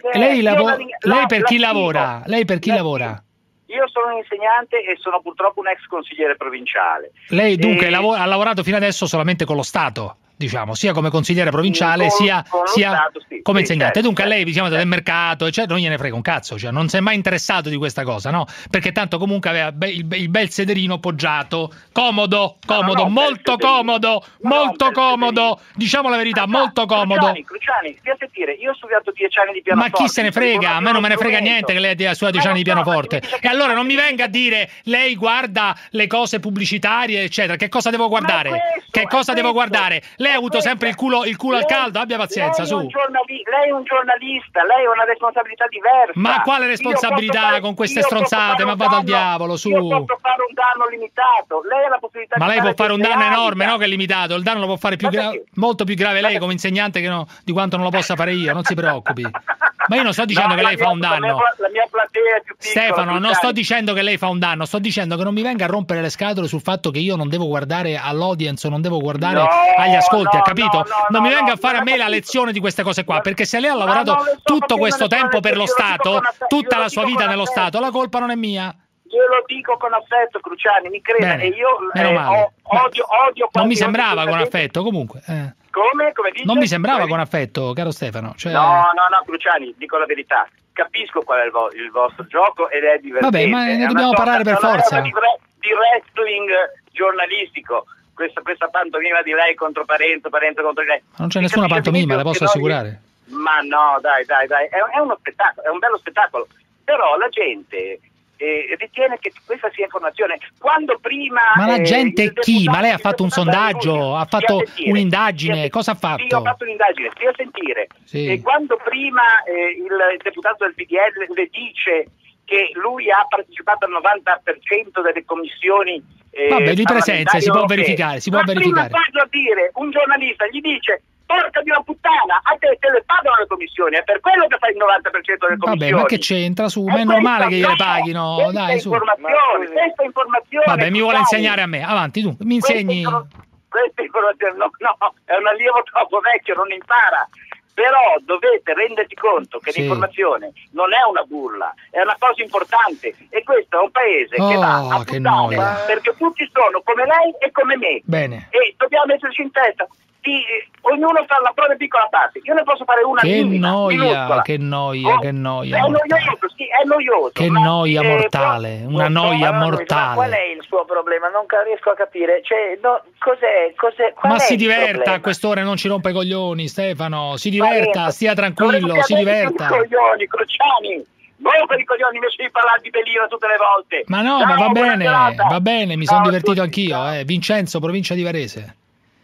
per chi lavora? Lei per chi lavora?
Io sono un insegnante e sono purtroppo un ex consigliere provinciale.
Lei dunque ha lavorato fino adesso solamente con lo Stato? Diciamo, sia come consigliere provinciale sia come insegnante. Dunque a lei del mercato eccetera non gliene frega un cazzo, cioè non si è mai interessato di questa cosa, no? Perché tanto comunque aveva il bel sederino poggiato, comodo, molto comodo, diciamo la verità, molto comodo.
Cruciani, stia a sentire, io ho studiato 10 anni di pianoforte.
Ma chi se ne frega? A me non me ne frega niente che lei abbia studiato 10 anni di pianoforte. E allora non mi venga a dire lei guarda le cose pubblicitarie eccetera. Che cosa devo guardare? Che cosa devo guardare? Lei ha avuto sempre il culo al caldo, abbia pazienza, su.
Lei è un giornalista, lei ha una responsabilità diversa.
Ma quale responsabilità con queste stronzate? Ma vada al diavolo, su.
Io posso fare un danno limitato, lei ha la possibilità
ma lei può fare un danno enorme, no che è limitato. Il danno lo può fare molto più grave lei come insegnante di quanto non lo possa fare io, non si preoccupi. Ma io non sto dicendo che lei fa un danno.
La mia platea è più piccola.
Stefano, non sto dicendo che lei fa un danno, sto dicendo che non mi venga a rompere le scatole sul fatto che io non devo guardare all'audience o non devo guardare agli ascolti, ha capito? Non mi venga a fare a me la lezione di queste cose qua, perché se lei ha lavorato tutto questo tempo per lo Stato, tutta la sua vita nello Stato, la colpa non è mia.
Io lo dico con affetto, Cruciani, mi creda.
Bene,
e io odio
non mi sembrava con affetto, comunque.
Come dice?
Non mi sembrava con affetto, caro Stefano. Cioè...
No, Cruciani, dico la verità. Capisco qual è il vostro gioco ed è divertente.
Vabbè, ma ne dobbiamo parlare per forza.
Di wrestling giornalistico. Questa pantomima di lei contro Parenzo contro lei.
Ma non c'è nessuna pantomima, la posso assicurare.
Ma no, dai, è uno spettacolo, è un bello spettacolo. Però la gente ritiene che questa sia informazione. Quando prima...
Ma la gente chi? Ma lei ha fatto un sondaggio? Ha fatto un'indagine? Cosa ha fatto?
Sì, ho fatto un'indagine, stia a sentire.
Sì.
E quando prima il deputato del PDL le dice che lui ha partecipato al 90% delle commissioni
vabbè, di presenza si può verificare,
prima farlo a dire, un giornalista gli dice porca di una puttana, a te le pagano le commissioni, è per quello che fai il 90% delle commissioni.
Vabbè, ma che c'entra, su? Ma è normale che gliele paghino, dai, su.
Questa informazione.
Vabbè, mi vuole insegnare a me, avanti tu, mi insegni.
Questa informazione, no, è un allievo troppo vecchio, non impara. Però dovete renderti conto che l'informazione non è una burla, è una cosa importante, e questo è un paese che va a puttane, perché tutti sono come lei e come me.
Bene.
E dobbiamo metterci in testa. Ognuno fa la propria piccola parte. Io ne posso fare una minuscola.
Che noia.
È noioso, sì, è noioso.
Che noia mortale, una noia mortale.
Qual è il suo problema? Non riesco a capire. Cioè, cos'è?
Ma si diverta a quest'ora, non ci rompe i coglioni, Stefano. Si diverta, stia tranquillo, si diverta.
Coglioni, Cruciani. Voi per i coglioni invece di parlare di Bellino tutte le volte.
Ma no, ma va bene, mi sono divertito anch'io. Vincenzo, provincia di Varese.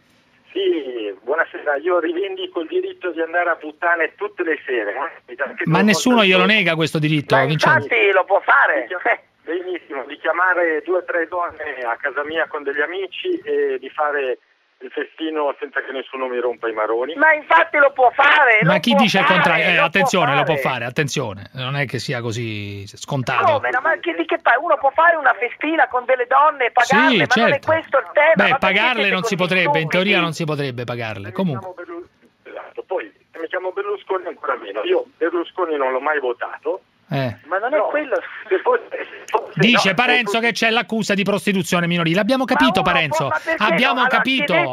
Sì, buonasera, io rivendico il diritto di andare a puttane tutte le sere.
Ma nessuno glielo nega questo diritto, Vincenzo.
Infatti lo può fare.
Benissimo, di chiamare 2 o 3 donne a casa mia con degli amici e di fare il festino senza che nessuno mi rompa i maroni.
Ma infatti lo può fare.
Ma chi dice il contrario? Attenzione, lo può fare, attenzione, non è che sia così scontato.
Come? No, ma che fai? Uno può fare una festina con delle donne e pagarle, ma
certo.
non è questo il tema.
Beh, pagarle non si potrebbe, in teoria non si potrebbe pagarle. Comunque.
Esatto, poi se mi chiamo Berlusconi ancora meno. Io Berlusconi non l'ho mai votato.
Ma non è quello.
Dice Parenzo che c'è l'accusa di prostituzione minorile. Abbiamo capito, Parenzo. Abbiamo capito.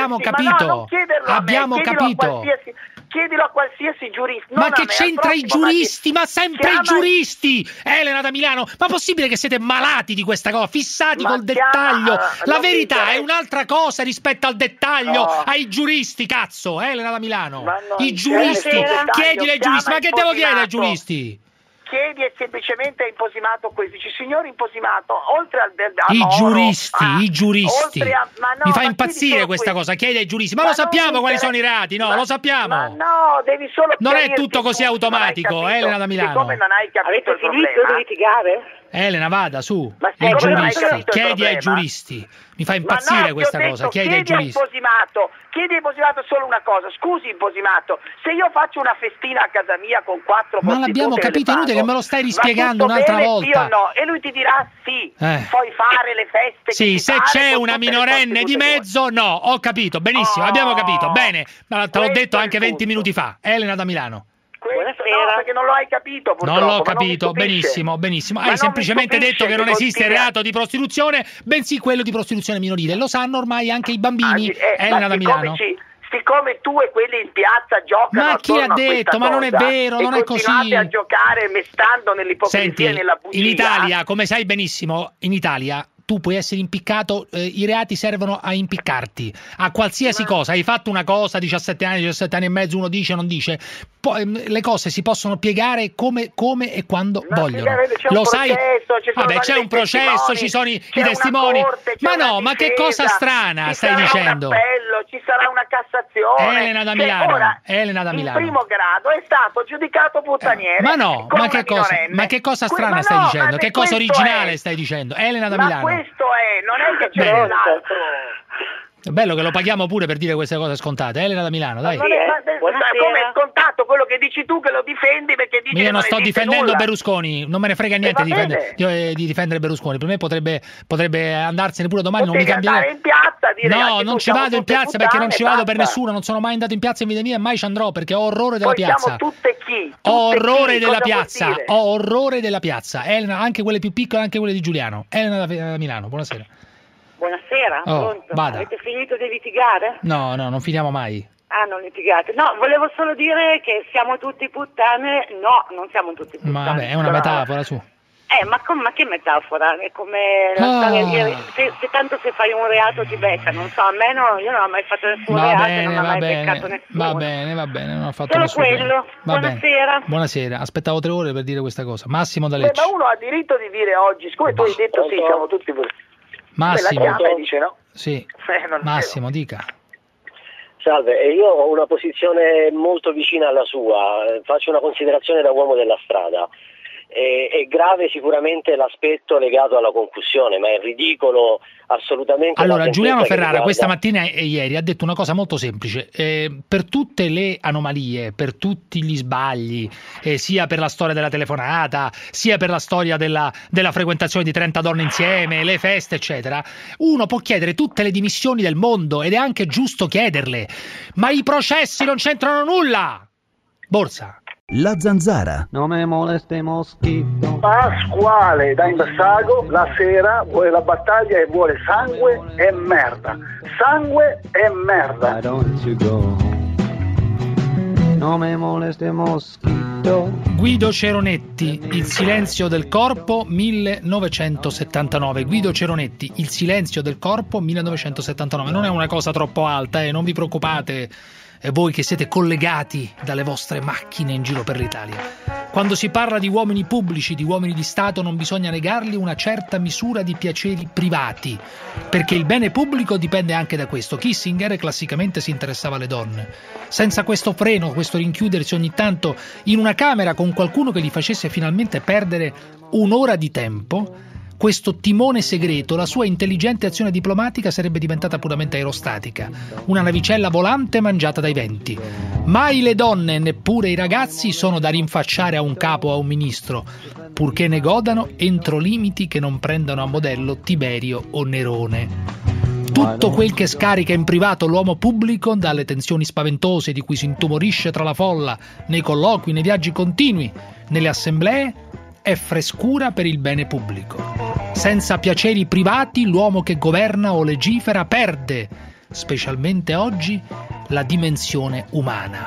Chiedilo a qualsiasi giurista.
Ma che c'entra i giuristi? Ma sempre i giuristi! Elena da Milano, ma possibile che siete malati di questa cosa? Fissati col dettaglio. La verità è un'altra cosa rispetto al dettaglio. Ai giuristi, cazzo. Elena da Milano. I giuristi. Chiedile ai giuristi. Ma che devo chiedere ai giuristi?
chiedi semplicemente a Imposimato questo, dici signor Imposimato, oltre al
i giuristi, mi fa impazzire questa cosa, chiedi ai giuristi, ma lo sappiamo quali sono i reati, no, lo sappiamo.
Ma no, devi solo
non è tutto così automatico, Elena da Milano.
Siccome non hai capito il problema,
di litigare?
Elena, vada su, i giuristi, chiedi ai giuristi. Mi fa impazzire questa cosa, chiedi ai giuristi.
Chiedi a Imposimato solo una cosa, scusi Imposimato, se io faccio una festina a casa mia con 4 prostitute,
ma l'abbiamo capito, è inutile che me lo stai rispiegando un'altra volta.
Io no, e lui ti dirà sì, puoi fare le feste.
Sì, se c'è una minorenne di mezzo, no, ho capito, benissimo, abbiamo capito, bene, ma te l'ho detto anche 20 minuti fa, Elena da Milano.
No, perché non lo hai capito purtroppo.
Non l'ho capito, benissimo. Hai semplicemente detto che non esiste il reato di prostituzione, bensì quello di prostituzione minorile. Lo sanno ormai anche i bambini. Elena da Milano.
Siccome tu e quelli in piazza giocano,
ma chi ha detto? Ma non è vero, non è così.
Continuate a giocare mestando nell'ipocrisia e nella bugia.
In Italia, come sai benissimo, in Italia tu puoi essere impiccato, i reati servono a impiccarti a qualsiasi cosa. Hai fatto una cosa, 17 anni e mezzo, uno dice, non dice, poi le cose si possono piegare come e quando vogliono. Lo sai? Vabbè, c'è un processo, ci sono i testimoni. Ma no, ma che cosa strana stai dicendo?
Ci sarà una Cassazione.
Elena da Milano. Elena da Milano.
In primo grado è stato giudicato puttaniere.
Ma no, ma che cosa strana stai dicendo? Che cosa originale stai dicendo? Elena da Milano.
Questo non è che c'è un altro.
È bello che lo paghiamo pure per dire queste cose scontate. Elena da Milano, dai.
Come è scontato quello che dici tu, che lo difendi perché dici
io non sto difendendo nulla. Berlusconi, non me ne frega niente di difendere Berlusconi. Per me potrebbe andarsene pure domani, non mi cambierebbe.
In piazza,
no, non ci vado in piazza perché non ci vado per nessuno, non sono mai andato in piazza in vita mia e mai ci andrò perché ho orrore della piazza. Ho orrore della piazza, ho orrore della piazza. Elena, anche quelle più piccole, anche quelle di Giuliano. Elena da Milano, buonasera.
Buonasera, pronto?
Vada.
Avete finito di litigare?
No, non finiamo mai.
Ah, non litigate. No, volevo solo dire che siamo tutti puttane. No, non siamo tutti puttane.
Ma vabbè, è una metafora, su.
Ma che metafora? È come la storia se tanto se fai un reato ti becca, non so, io non ho mai fatto nessun reato, non ho mai beccato nessuno.
Va bene, non ho fatto
solo
nessun
quello. Buonasera.
Buonasera, aspettavo 3 ore per dire questa cosa. Massimo da Lecce.
Ma uno ha diritto di dire oggi, siccome tu hai detto sì, siamo tutti
Massimo.
La chiama e dice no?
Sì. Massimo, dica.
Salve, io ho una posizione molto vicina alla sua, faccio una considerazione da uomo della strada. È grave sicuramente l'aspetto legato alla concussione, ma è ridicolo assolutamente.
Allora, Giuliano Ferrara questa mattina e ieri ha detto una cosa molto semplice: per tutte le anomalie, per tutti gli sbagli, sia per la storia della telefonata, sia per la storia della frequentazione di 30 donne insieme, le feste eccetera, uno può chiedere tutte le dimissioni del mondo ed è anche giusto chiederle, ma i processi non c'entrano nulla. Borsa.
La Zanzara.
Non me moleste moschito.
Pasquale da Imbassago la sera vuole la battaglia e vuole sangue e merda. Sangue e merda.
Why don't you go home? Non me moleste moschito.
Guido Ceronetti, Il silenzio del corpo, 1979. Guido Ceronetti, Il silenzio del corpo, 1979. Non è una cosa troppo alta, non vi preoccupate. E voi che siete collegati dalle vostre macchine in giro per l'Italia. Quando si parla di uomini pubblici, di uomini di Stato, non bisogna negargli una certa misura di piaceri privati, perché il bene pubblico dipende anche da questo. Kissinger classicamente si interessava alle donne. Senza questo freno, questo rinchiudersi ogni tanto in una camera con qualcuno che gli facesse finalmente perdere un'ora di tempo, questo timone segreto, la sua intelligente azione diplomatica sarebbe diventata puramente aerostatica, una navicella volante mangiata dai venti. Mai le donne, neppure i ragazzi, sono da rinfacciare a un capo o a un ministro, purché ne godano entro limiti che non prendano a modello Tiberio o Nerone. Tutto quel che scarica in privato l'uomo pubblico, dalle tensioni spaventose di cui si intumorisce tra la folla, nei colloqui, nei viaggi continui, nelle assemblee, è frescura per il bene pubblico. Senza piaceri privati l'uomo che governa o legifera perde, specialmente oggi, la dimensione umana.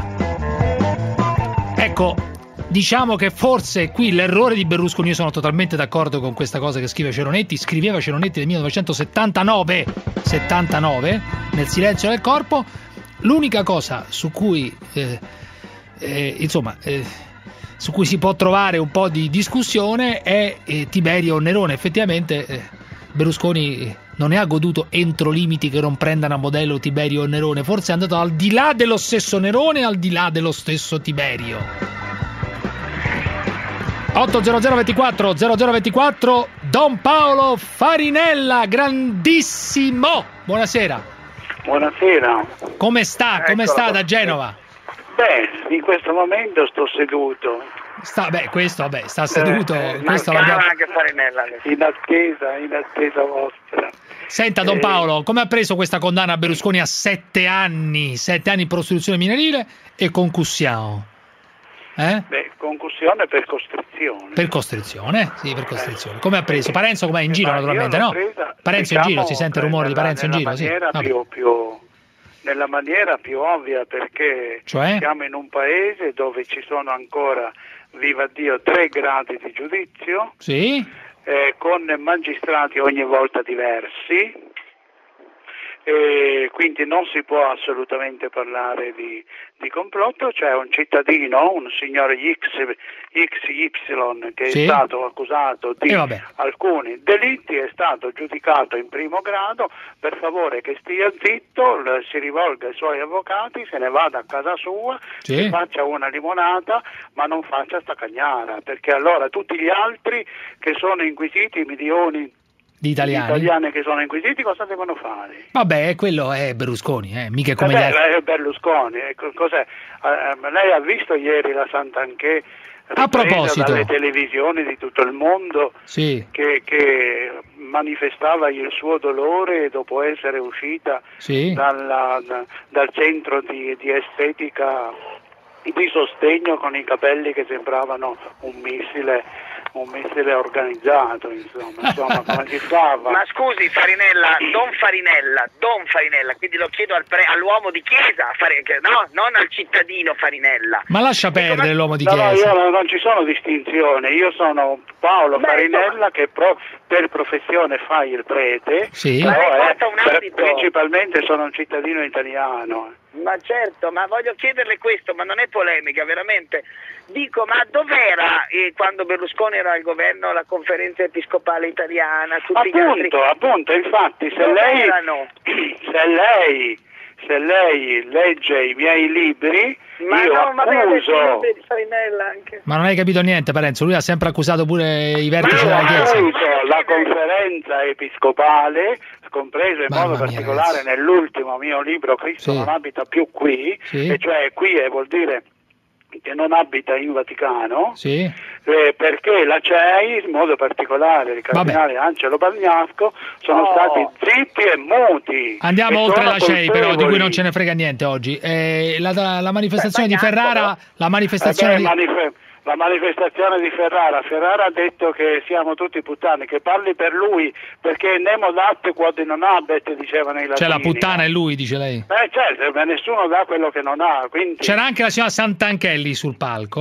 Ecco, diciamo che forse qui l'errore di Berlusconi, io sono totalmente d'accordo con questa cosa che scriveva Ceronetti nel 1979, nel silenzio del corpo. L'unica cosa su cui su cui si può trovare un po' di discussione è Tiberio Nerone. Effettivamente Berlusconi non ne ha goduto entro limiti che non prendano a modello Tiberio Nerone, forse è andato al di là dello stesso Nerone, al di là dello stesso Tiberio. 80024 Don Paolo Farinella, grandissimo, buonasera.
Buonasera.
Come sta? Come sta da Genova?
Beh, in questo momento sto seduto.
Sta seduto. Questo
anche Farinella. In attesa vostra.
Senta Don Paolo, come ha preso questa condanna a Berlusconi a 7 anni di prostituzione minorile e concussione?
Beh, concussione per costrizione.
Per costrizione, sì, per costrizione. Come ha preso? Parenzo com'è in giro, naturalmente, no? Parenzo in giro, si sente il rumore di Parenzo in giro, sì.
Nella maniera più ovvia, perché siamo in un paese dove ci sono ancora, viva Dio, 3 gradi di giudizio,
sì,
con magistrati ogni volta diversi. Quindi non si può assolutamente parlare di complotto. C'è un cittadino, un signore XY che è stato accusato di alcuni delitti, è stato giudicato in primo grado, per favore che stia zitto, si rivolga ai suoi avvocati, se ne vada a casa sua, si faccia una limonata, ma non faccia sta cagnara, perché allora tutti gli altri che sono inquisiti, milioni
di italiani
che sono inquisiti, cosa devono fare?
Vabbè, quello è Berlusconi, mica come gli altri.
È Berlusconi, cos'è? Lei ha visto ieri la Santanchè
a proposito
dalle televisioni di tutto il mondo, che manifestava il suo dolore dopo essere uscita dal centro di estetica di sostegno con i capelli che sembravano un missile organizzato, insomma, come si stava?
Ma scusi, Don Farinella, quindi lo chiedo all'uomo di chiesa, no, non al cittadino Farinella.
Ma lascia perdere l'uomo di
chiesa.
No,
io non ci sono distinzioni, io sono Paolo Farinella che per professione fa il prete, principalmente sono un cittadino italiano.
Ma certo, ma voglio chiederle questo, ma non è polemica, veramente. Dico, ma dov'era quando Berlusconi era al governo la conferenza episcopale italiana?
Appunto, infatti se lei legge i miei libri,
Ma non hai capito niente, Parenzo, lui ha sempre accusato pure i vertici della Chiesa.
La conferenza episcopale, compreso in modo particolare nell'ultimo mio libro Cristo non abita più qui, e cioè qui vuol dire che non abita in Vaticano, perché la CEI, in modo particolare il cardinale Angelo Bagnasco, sono stati zitti e muti.
Andiamo oltre la CEI, però, di cui non ce ne frega niente oggi. La manifestazione di Ferrara, la manifestazione
di Ferrara ha detto che siamo tutti puttani, che parli per lui, perché nemo dat quod non habet, dicevano i latini.
Cioè la puttana è lui, dice lei.
Certo, ma nessuno dà quello che non ha, quindi...
C'era anche la signora Santanchè sul palco,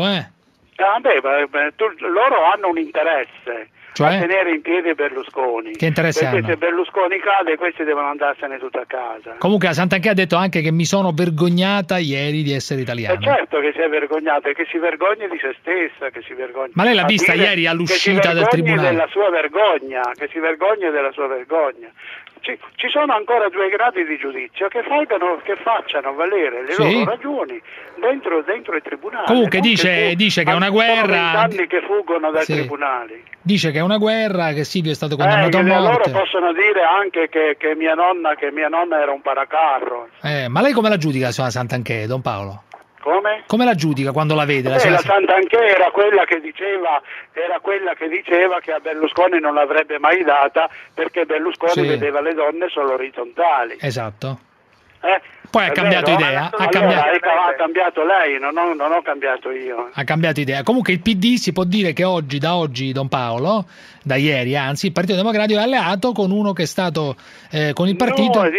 loro hanno un interesse, a tenere in piedi Berlusconi.
Che interesse
perché
hanno?
Se Berlusconi cade, questi devono andarsene tutti a casa.
Comunque la Santanchè ha detto anche che mi sono vergognata ieri di essere italiana.
Certo che si è vergognata, e che si vergogni di se stessa, che si vergogni.
Ma lei l'ha vista ieri all'uscita del tribunale?
Della sua vergogna, che si vergogna della sua vergogna. Ci sono ancora 2 gradi di giudizio che facciano valere le loro ragioni dentro i tribunali.
Comunque dice che è una guerra.
Sono 20 anni che fuggono dai tribunali.
Dice che è una guerra, che Silvio è stato condannato a morte.
Loro possono dire anche che mia nonna era un paracarro.
Ma lei come la giudica la signora Santanchè, Don Paolo?
Come?
Come la giudica quando la vede?
La Santanchè era quella che diceva che a Berlusconi non l'avrebbe mai data, perché Berlusconi vedeva le donne solo orizzontali.
Esatto. Poi ha cambiato idea.
Ha cambiato lei, non ho cambiato io.
Ha cambiato idea. Comunque il PD si può dire che da oggi, Don Paolo, da ieri anzi, il Partito Democratico è alleato con uno che è stato con il partito...
No,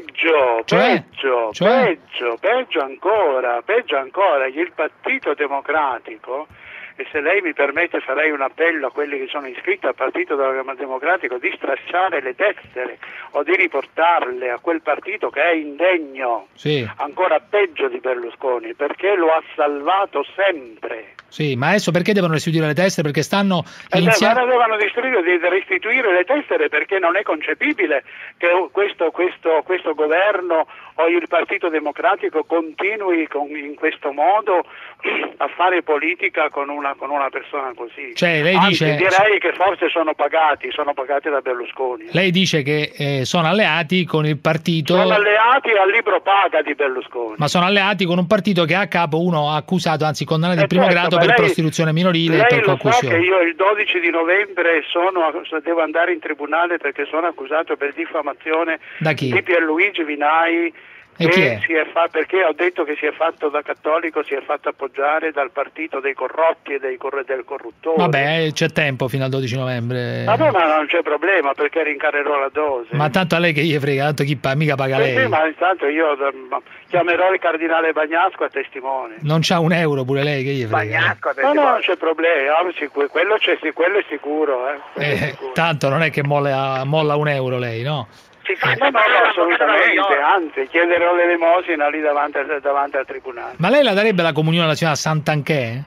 peggio ancora. Il Partito Democratico, e se lei mi permette farei un appello a quelli che sono iscritti al Partito Democratico di stracciare le tessere o di riportarle a quel partito che è indegno, ancora peggio di Berlusconi, perché lo ha salvato sempre.
Sì, ma adesso perché devono restituire le tessere? Perché stanno
iniziando... devono restituire le tessere perché non è concepibile che questo governo o il Partito Democratico continui in questo modo a fare politica con una persona così.
Cioè, lei dice...
direi che forse sono pagati da Berlusconi.
Lei dice che sono alleati con il partito...
Sono alleati al libro paga di Berlusconi.
Ma sono alleati con un partito che ha a capo uno accusato, anzi condannato in primo grado per prostituzione minorile e per concussione.
Lei lo sa che io il 12 di novembre devo andare in tribunale perché sono accusato per diffamazione di Pierluigi Vinai.
E chi è?
Perché ho detto che si è fatto da cattolico, si è fatto appoggiare dal partito dei corrotti e del corruttore.
Vabbè, c'è tempo fino al 12 novembre.
Ma non c'è problema perché rincarerò la dose.
Ma tanto a lei che gli frega, tanto chi mica paga lei.
Sì, ma intanto io chiamerò il cardinale Bagnasco a testimone.
Non c'ha un euro pure lei, che gli frega?
Bagnasco a testimone. No, non c'è problema, quello è sicuro.
Tanto non è che molla un euro lei, no?
No, assolutamente, anzi chiederò l'elemosina lì davanti al tribunale.
Ma lei la darebbe la comunione alla signora Santanchè?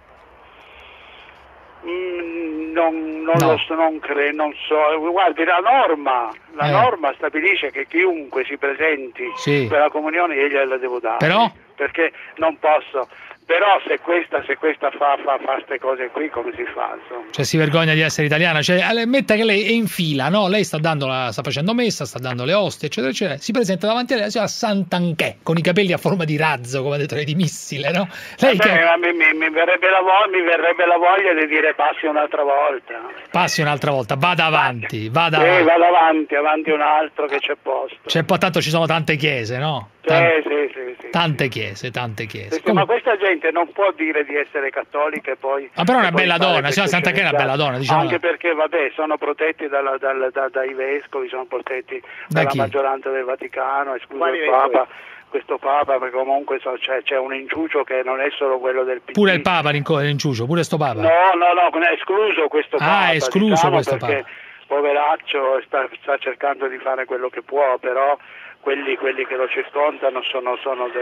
Non so, guardi, la norma stabilisce che chiunque si presenti per la comunione io gliela devo dare.
Però?
Perché non posso. Però se questa fa queste cose qui, come si fa? Insomma?
Cioè si vergogna di essere italiana, cioè metta che lei è in fila, no? Lei sta facendo messa, sta dando le ostie, eccetera, eccetera. Si presenta davanti a lei la signora Santanchè, con i capelli a forma di razzo, come ha detto lei, di missile, no? Lei
mi verrebbe la voglia di dire passi un'altra volta.
Passi un'altra volta, vada avanti.
Vada avanti un altro che c'è posto.
Tanto ci sono tante chiese, no?
Sì.
Tante chiese.
Ma questa gente non può dire di essere cattolica e poi...
Ma però è una bella donna, signora Santanchè è una bella donna, diciamo.
Anche perché, sono protetti dai vescovi, sono protetti dalla maggioranza del Vaticano, escluso il Papa. Questo Papa, perché comunque c'è un inciucio che non è solo quello del PD.
Pure il Papa l'inciucio, pure sto Papa?
No, è escluso questo Papa.
Questo
perché
Papa.
Poveraccio sta cercando di fare quello che può, però quelli che lo circondano sono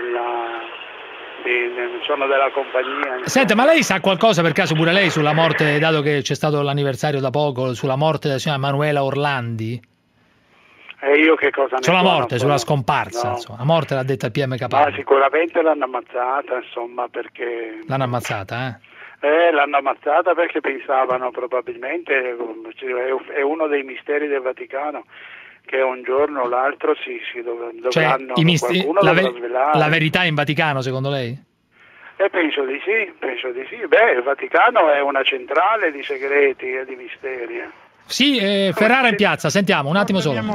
della compagnia.
Senta, ma lei sa qualcosa per caso pure lei sulla morte, dato che c'è stato l'anniversario da poco, sulla morte della signora Manuela Orlandi?
E io che cosa ne so?
Sulla morte, sulla scomparsa, insomma. La morte l'ha detta il PM Caparra.
Ma sicuramente l'hanno ammazzata, insomma, perché...
L'hanno ammazzata,
l'hanno ammazzata perché pensavano probabilmente, è uno dei misteri del Vaticano, che un giorno o l'altro dovranno qualcuno dovrà svelare.
La verità in Vaticano, secondo lei?
Penso di sì. Il Vaticano è una centrale di segreti e di misteri.
Sì, Ferrara in piazza, sentiamo, un attimo solo.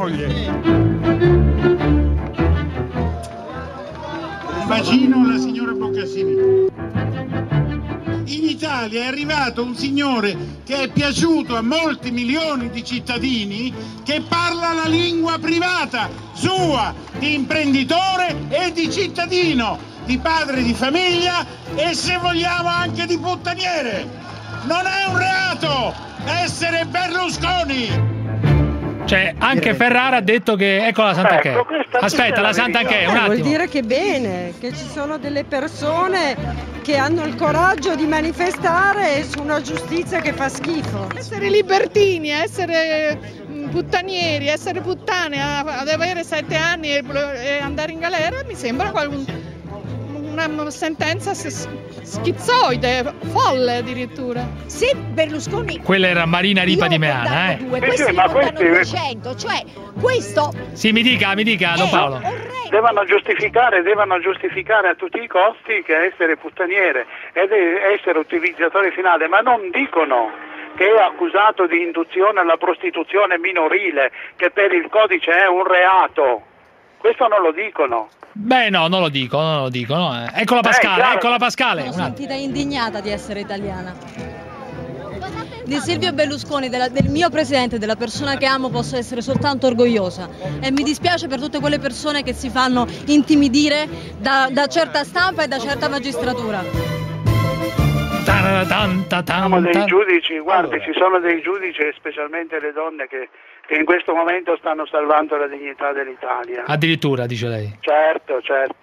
Bacino alla signora Boccassini. In Italia è arrivato un signore che è piaciuto a molti milioni di cittadini, che parla la lingua privata sua, di imprenditore e di cittadino, di padre di famiglia e, se vogliamo, anche di puttaniere. Non è un reato essere Berlusconi.
Cioè, anche Ferrara ha detto che... Ecco la Santanchè. Aspetta, la Santanchè, un attimo.
Vuol dire che bene, che ci sono delle persone che hanno il coraggio di manifestare su una giustizia che fa schifo.
Essere libertini, essere puttanieri, essere puttane, ad avere 7 anni e andare in galera, mi sembra una sentenza schizzoide, folle addirittura.
Se Berlusconi...
Quella era Marina Ripa di Meana,
Questi ne votano 200, cioè questo...
Sì, mi dica, Don Paolo.
Devono giustificare a tutti i costi che essere puttaniere ed essere utilizzatore finale, ma non dicono che è accusato di induzione alla prostituzione minorile, che per il codice è un reato. Questo non lo dicono.
Beh, no, non lo dico, no. Eccola Pascale,
Sono sentita indignata di essere italiana. Di Silvio Berlusconi, del mio presidente, della persona che amo, posso essere soltanto orgogliosa. E mi dispiace per tutte quelle persone che si fanno intimidire da certa stampa e da certa magistratura.
Siamo dei giudici, guardi, ci sono dei giudici, e specialmente le donne che in questo momento stanno salvando la dignità dell'Italia.
Addirittura, dice lei.
Certo.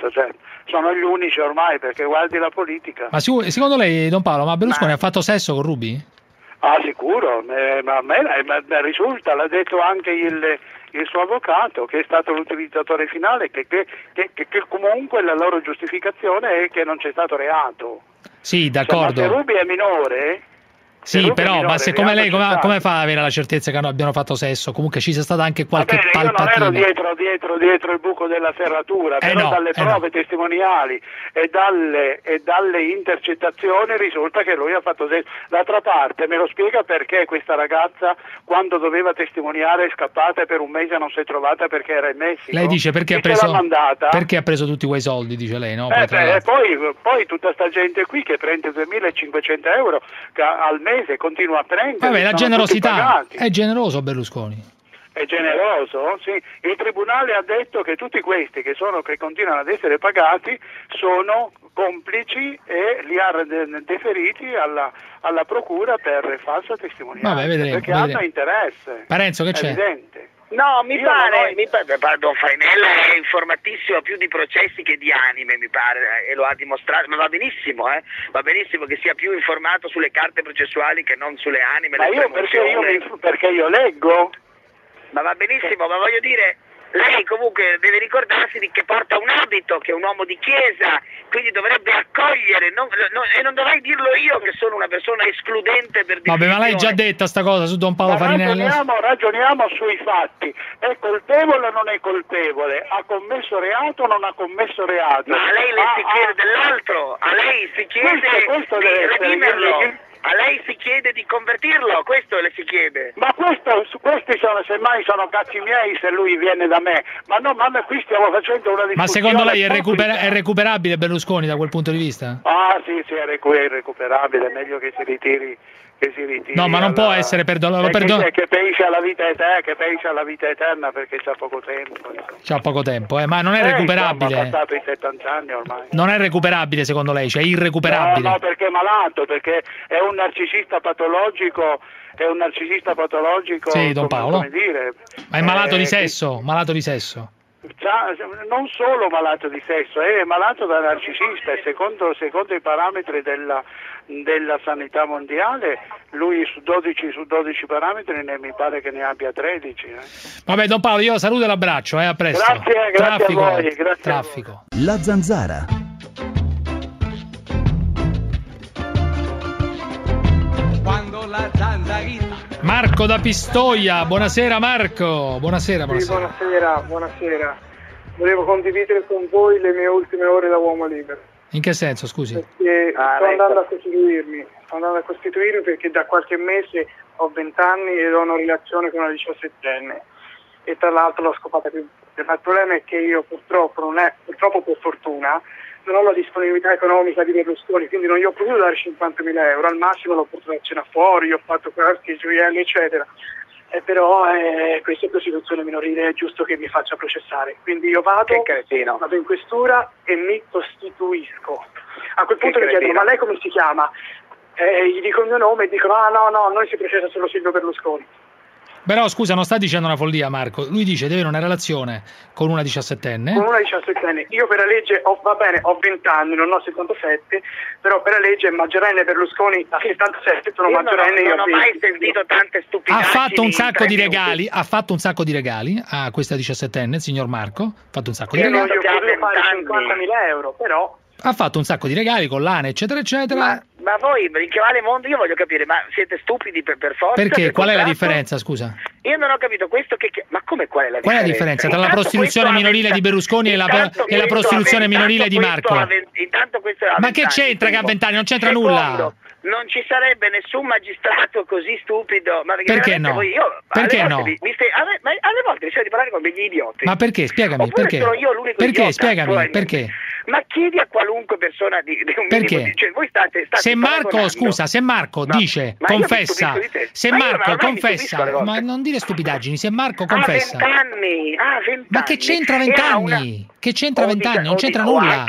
Sono gli unici ormai, perché guardi la politica.
Ma secondo lei, Don Paolo, ma Berlusconi ha fatto sesso con Ruby?
Ah, sicuro, ma a me risulta, l'ha detto anche il suo avvocato, che è stato l'utilizzatore finale, che comunque la loro giustificazione è che non c'è stato reato.
Sì, d'accordo.
Ma se Ruby è minore...
Sì, però, ma secondo lei come fa ad avere la certezza che abbiano fatto sesso? Comunque ci sia stata anche qualche palpatina.
Io non ero dietro il buco della serratura, però dalle prove testimoniali e dalle intercettazioni risulta che lui ha fatto sesso. D'altra parte me lo spiega perché questa ragazza, quando doveva testimoniare, è scappata e per un mese non si è trovata perché era in Messico.
Lei dice perché ha preso tutti quei soldi, dice lei, no?
Poi tutta sta gente qui che prende 2.500 euro al mese continua a prendere.
Vabbè, la generosità, è generoso Berlusconi.
È generoso? Sì. Il tribunale ha detto che tutti questi che continuano ad essere pagati sono complici e li ha deferiti alla procura per falsa testimonianza.
Vabbè, vedremo,
perché hanno interesse.
Parenzo, che c'è?
Evidente.
No, mi pare, Don Farinella è informatissimo più di processi che di anime, mi pare, e lo ha dimostrato, ma va benissimo che sia più informato sulle carte processuali che non sulle anime.
Ma perché io leggo?
Ma va benissimo, ma voglio dire, lei comunque deve ricordarsi di che porta un abito, che è un uomo di chiesa, quindi dovrebbe accogliere, e non dovrei dirlo io che sono una persona escludente per definizione.
Vabbè, ma lei già detta sta cosa su Don Paolo Farinella?
Ragioniamo sui fatti. È colpevole o non è colpevole? Ha commesso reato o non ha commesso reato?
Ma a lei si chiede dell'altro, a lei si chiede di redimerlo. A lei si chiede di convertirlo, questo le si chiede.
Ma questi semmai sono cazzi miei se lui viene da me. Ma qui stiamo facendo una discussione.
Ma secondo lei è recuperabile Berlusconi da quel punto di vista?
Ah sì, è recuperabile, è meglio che si ritiri.
No, ma non può essere perdonato.
Che pensi alla vita eterna perché c'ha poco tempo.
C'ha poco tempo, ma non è recuperabile.
Ha passato i 70 anni ormai.
Non è recuperabile secondo lei, cioè irrecuperabile.
No, perché è malato, perché è un narcisista patologico.
Sì, Don Paolo.
Come dire.
Ma è malato di sesso,
Non solo malato di sesso, è malato da narcisista e secondo i parametri della sanità mondiale lui su 12 parametri mi pare che ne abbia 13.
Vabbè Don Paolo, io saluto e l'abbraccio, a presto.
Grazie a voi.
Traffico.
La Zanzara.
Quando la zanzarina.
Marco da Pistoia, buonasera Marco. Buonasera.
Sì, buonasera. Volevo condividere con voi le mie ultime ore da uomo libero.
In che senso, scusi?
Perché sto andando a costituirmi perché da qualche mese ho 20 anni ed ho una relazione con una 17enne e tra l'altro l'ho scopata più. Ma il problema è che io purtroppo per fortuna non ho la disponibilità economica di Berlusconi, quindi non gli ho potuto dare 50.000 euro, al massimo l'ho portato a cena fuori, ho fatto qualche gioielli eccetera. Però questa è prostituzione minorile, è giusto che mi faccia processare, quindi io vado in questura e mi costituisco. A quel punto mi chiedono ma lei come si chiama? Gli dico il mio nome e dicono no, noi si processa solo Silvio Berlusconi.
Però scusa, non sta dicendo una follia Marco, lui dice di avere una relazione con una 17enne.
Con una 17enne, io per la legge ho 20 anni, non ho 77, però per la legge è maggiorenne Berlusconi a 77, sono maggiorenne io.
Non ho mai sentito tante stupidaggini.
Ha fatto un sacco di regali a questa 17enne, il signor Marco, ha fatto un sacco di regali.
Non gli ho potuto fare 50.000 euro, però...
Ha fatto un sacco di regali, collane, eccetera, eccetera.
Ma voi, in che vale mondo, io voglio capire, ma siete stupidi per forza?
Perché? Qual è la differenza, scusa?
Io non ho capito questo ma come qual è la differenza?
Qual è la differenza tra la prostituzione minorile di Berlusconi e la prostituzione minorile di Marco? Ma che c'entra che ha 20 anni? Non c'entra nulla.
Non ci sarebbe nessun magistrato così stupido. Ma
perché no? Perché no?
Alle volte mi sento di parlare con degli idioti.
Ma perché? Spiegami, perché?
Sono io l'unico
perché?
Idiota,
Spiegami, perché?
Ma chiedi a qualunque persona di un
perché?
minimo cioè voi state
se Marco dice, confessa, se Marco confessa, ma non dire stupidaggini, se Marco confessa.
20 anni.
Ma che c'entra 20 anni? Che c'entra 20 anni? Non c'entra nulla.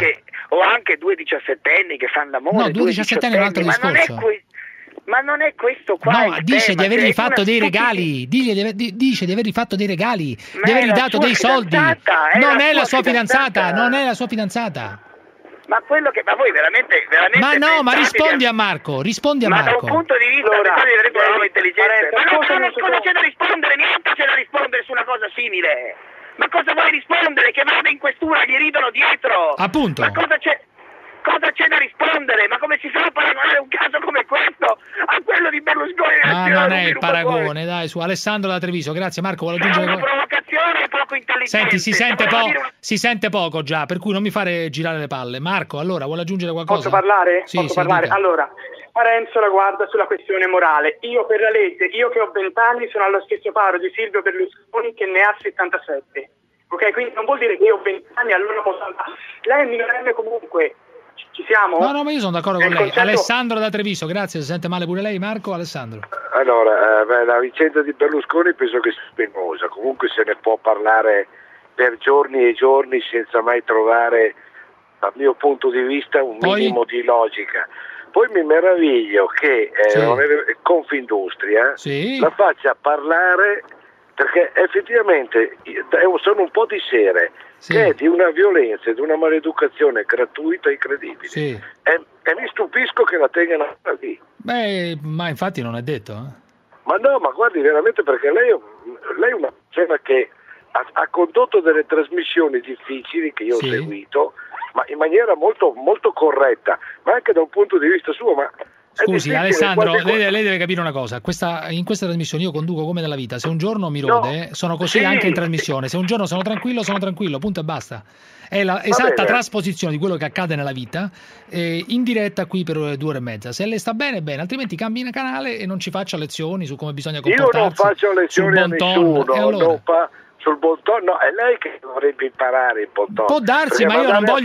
o anche 2 diciassettenni che fanno l'amore.
No, 2 diciassettenni è un altro discorso.
Ma non è questo qua.
No, dice di avergli fatto dei regali. Dice di avergli fatto dei regali, di avergli dato dei soldi. Non è la sua fidanzata, non è la sua fidanzata.
Ma quello che. Ma voi veramente.
Ma no, ma rispondi a Marco, rispondi a Marco.
Ma da un punto di vista della nuova intelligenza. Ma cosa c'è da rispondere? Niente c'è da rispondere su una cosa simile. Ma cosa vuoi rispondere? Che vada in questura, gli ridono dietro.
Appunto.
Ma cosa c'è? Cosa c'è da rispondere? Ma come si fa a paragonare un caso come questo a quello di Berlusconi?
Ma non è il paragone, dai, su Alessandro da Treviso. Grazie Marco, vuole aggiungere
una provocazione poco intelligente.
Senti, si sente poco già, per cui non mi fare girare le palle. Marco, allora, vuole aggiungere qualcosa?
Posso parlare?
Sì,
Posso parlare?
Dica.
Allora, Parenzo la guarda sulla questione morale. Io per la legge, io che ho 20 anni sono allo stesso paro di Silvio Berlusconi che ne ha 77. Ok, quindi non vuol dire che io ho 20 anni allora posso andare. Lei è minorenne comunque. Ci siamo?
No, ma io sono d'accordo con lei. Alessandro da Treviso, grazie, si sente male pure lei, Marco. Alessandro.
Allora, la vicenda di Berlusconi penso che sia spinosa, comunque se ne può parlare per giorni e giorni senza mai trovare, dal mio punto di vista, un minimo di logica. Poi mi meraviglio che Confindustria la faccia parlare, perché effettivamente sono un po' di sere che è di una violenza e di una maleducazione gratuita e incredibile. E mi stupisco che la tengano lì.
Beh, ma infatti non è detto.
Ma no, ma guardi veramente, perché lei è una persona che ha condotto delle trasmissioni difficili che io ho seguito, ma in maniera molto, molto corretta, ma anche da un punto di vista suo. Ma
scusi Alessandro, lei deve capire una cosa, in questa trasmissione io conduco come nella vita, se un giorno mi rode, sono così anche in trasmissione, se un giorno sono tranquillo, punto e basta. È la esatta trasposizione di quello che accade nella vita, in diretta qui per 2 ore e mezza. Se lei sta bene, bene, altrimenti cambi canale e non ci faccia lezioni su come bisogna comportarsi.
Io non faccio lezioni a nessuno,
allora?
Sul bon ton, no, è lei che dovrebbe imparare il bon ton.
Può darsi, ma io non voglio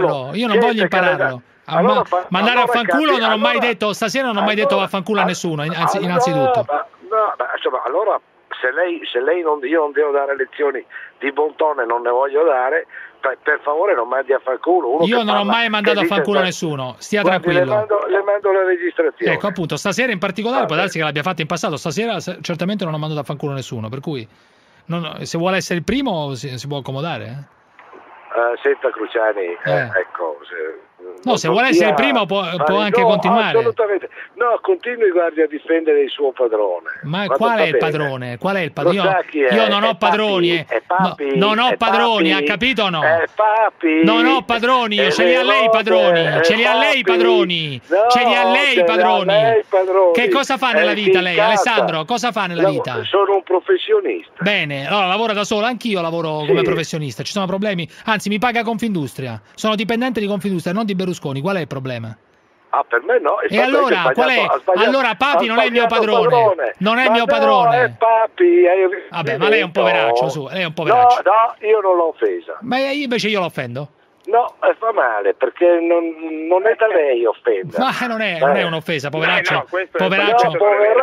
impararlo. Mandare a fanculo non ho mai detto, stasera non ho mai detto vaffanculo a nessuno, innanzitutto.
Insomma, allora se lei non, io non devo dare lezioni di bon ton e non ne voglio dare, per favore non mandi a fanculo.
Io non ho mai mandato a fanculo a nessuno, stia tranquillo.
Le mando la registrazione.
Ecco, appunto, stasera in particolare, può darsi che l'abbia fatta in passato, stasera certamente non ho mandato a fanculo a nessuno, per cui se vuole essere il primo si può accomodare.
Senta Cruciani, ecco.
Se vuole essere il primo può anche continuare.
Assolutamente. No, continui, guardi, a difendere il suo padrone.
Ma qual è il padrone? Qual è il padrone? Io non ho padroni. Non ho padroni, ha capito o no? Non ho padroni, io ce li ha lei i padroni. Ce li ha lei i padroni. Ce li ha lei i padroni. Che cosa fa nella vita lei, Alessandro? Cosa fa nella vita?
Sono un professionista.
Bene, allora lavora da solo, anch'io lavoro come professionista. Ci sono problemi? Anzi, mi paga Confindustria. Sono dipendente di Confindustria, non di Berlusconi. Qual è il problema?
Per me no.
E allora qual è? Allora Papi non è il mio padrone. Non è il mio padrone.
È Papi.
Vabbè, ma lei è un poveraccio, su. Lei è un poveraccio.
No, io non l'ho offesa.
Ma invece io l'offendo?
No, fa male, perché non è da lei offesa.
Ma non è un'offesa, poveraccio.
Poveraccio,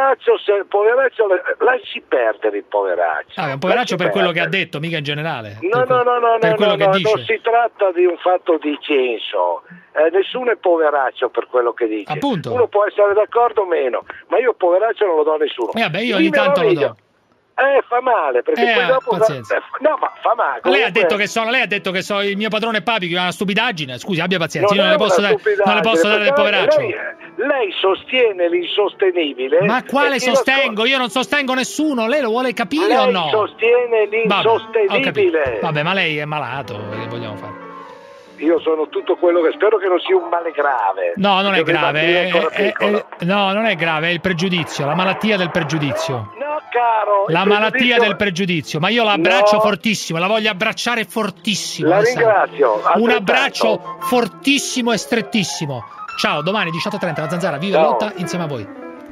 lasci perdere il poveraccio.
È un poveraccio per quello che ha detto, mica in generale.
No, non si tratta di un fatto di censo. Nessuno è poveraccio per quello che dice.
Appunto.
Uno può essere d'accordo o meno, ma io poveraccio non lo do a nessuno.
Vabbè, io ogni tanto lo do.
Fa male, perché poi dopo no, ma fa male.
Lei ha detto che so il mio padrone Papi, che è una stupidaggine. Scusi, abbia pazienza, io non le posso dare del poveraccio.
Lei sostiene l'insostenibile.
Ma quale sostengo? Io non sostengo nessuno, lei lo vuole capire o no?
Lei sostiene l'insostenibile.
Vabbè, ma lei è malato, che vogliamo fare?
Io sono tutto quello che spero che non sia un male grave.
No, non è grave. No, non è grave, è il pregiudizio, la malattia del pregiudizio.
No, caro.
La malattia del pregiudizio, ma io l'abbraccio fortissimo, la voglio abbracciare fortissimo.
La ringrazio.
Un abbraccio fortissimo e strettissimo. Ciao, domani 18:30 la Zanzara vive e lotta insieme a voi.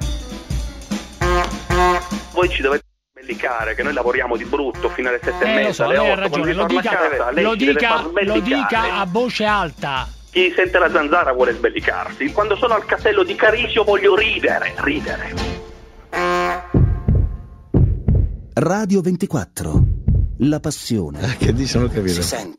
Voi ci dovete bellicare, che noi lavoriamo di brutto fino alle 7:30.
Lo so, lei ha ragione, lo dica a voce alta.
Chi sente la Zanzara vuole sbellicarsi. Quando sono al castello di Carisio voglio ridere.
Radio 24, la passione
che dice, non capito.
si sente.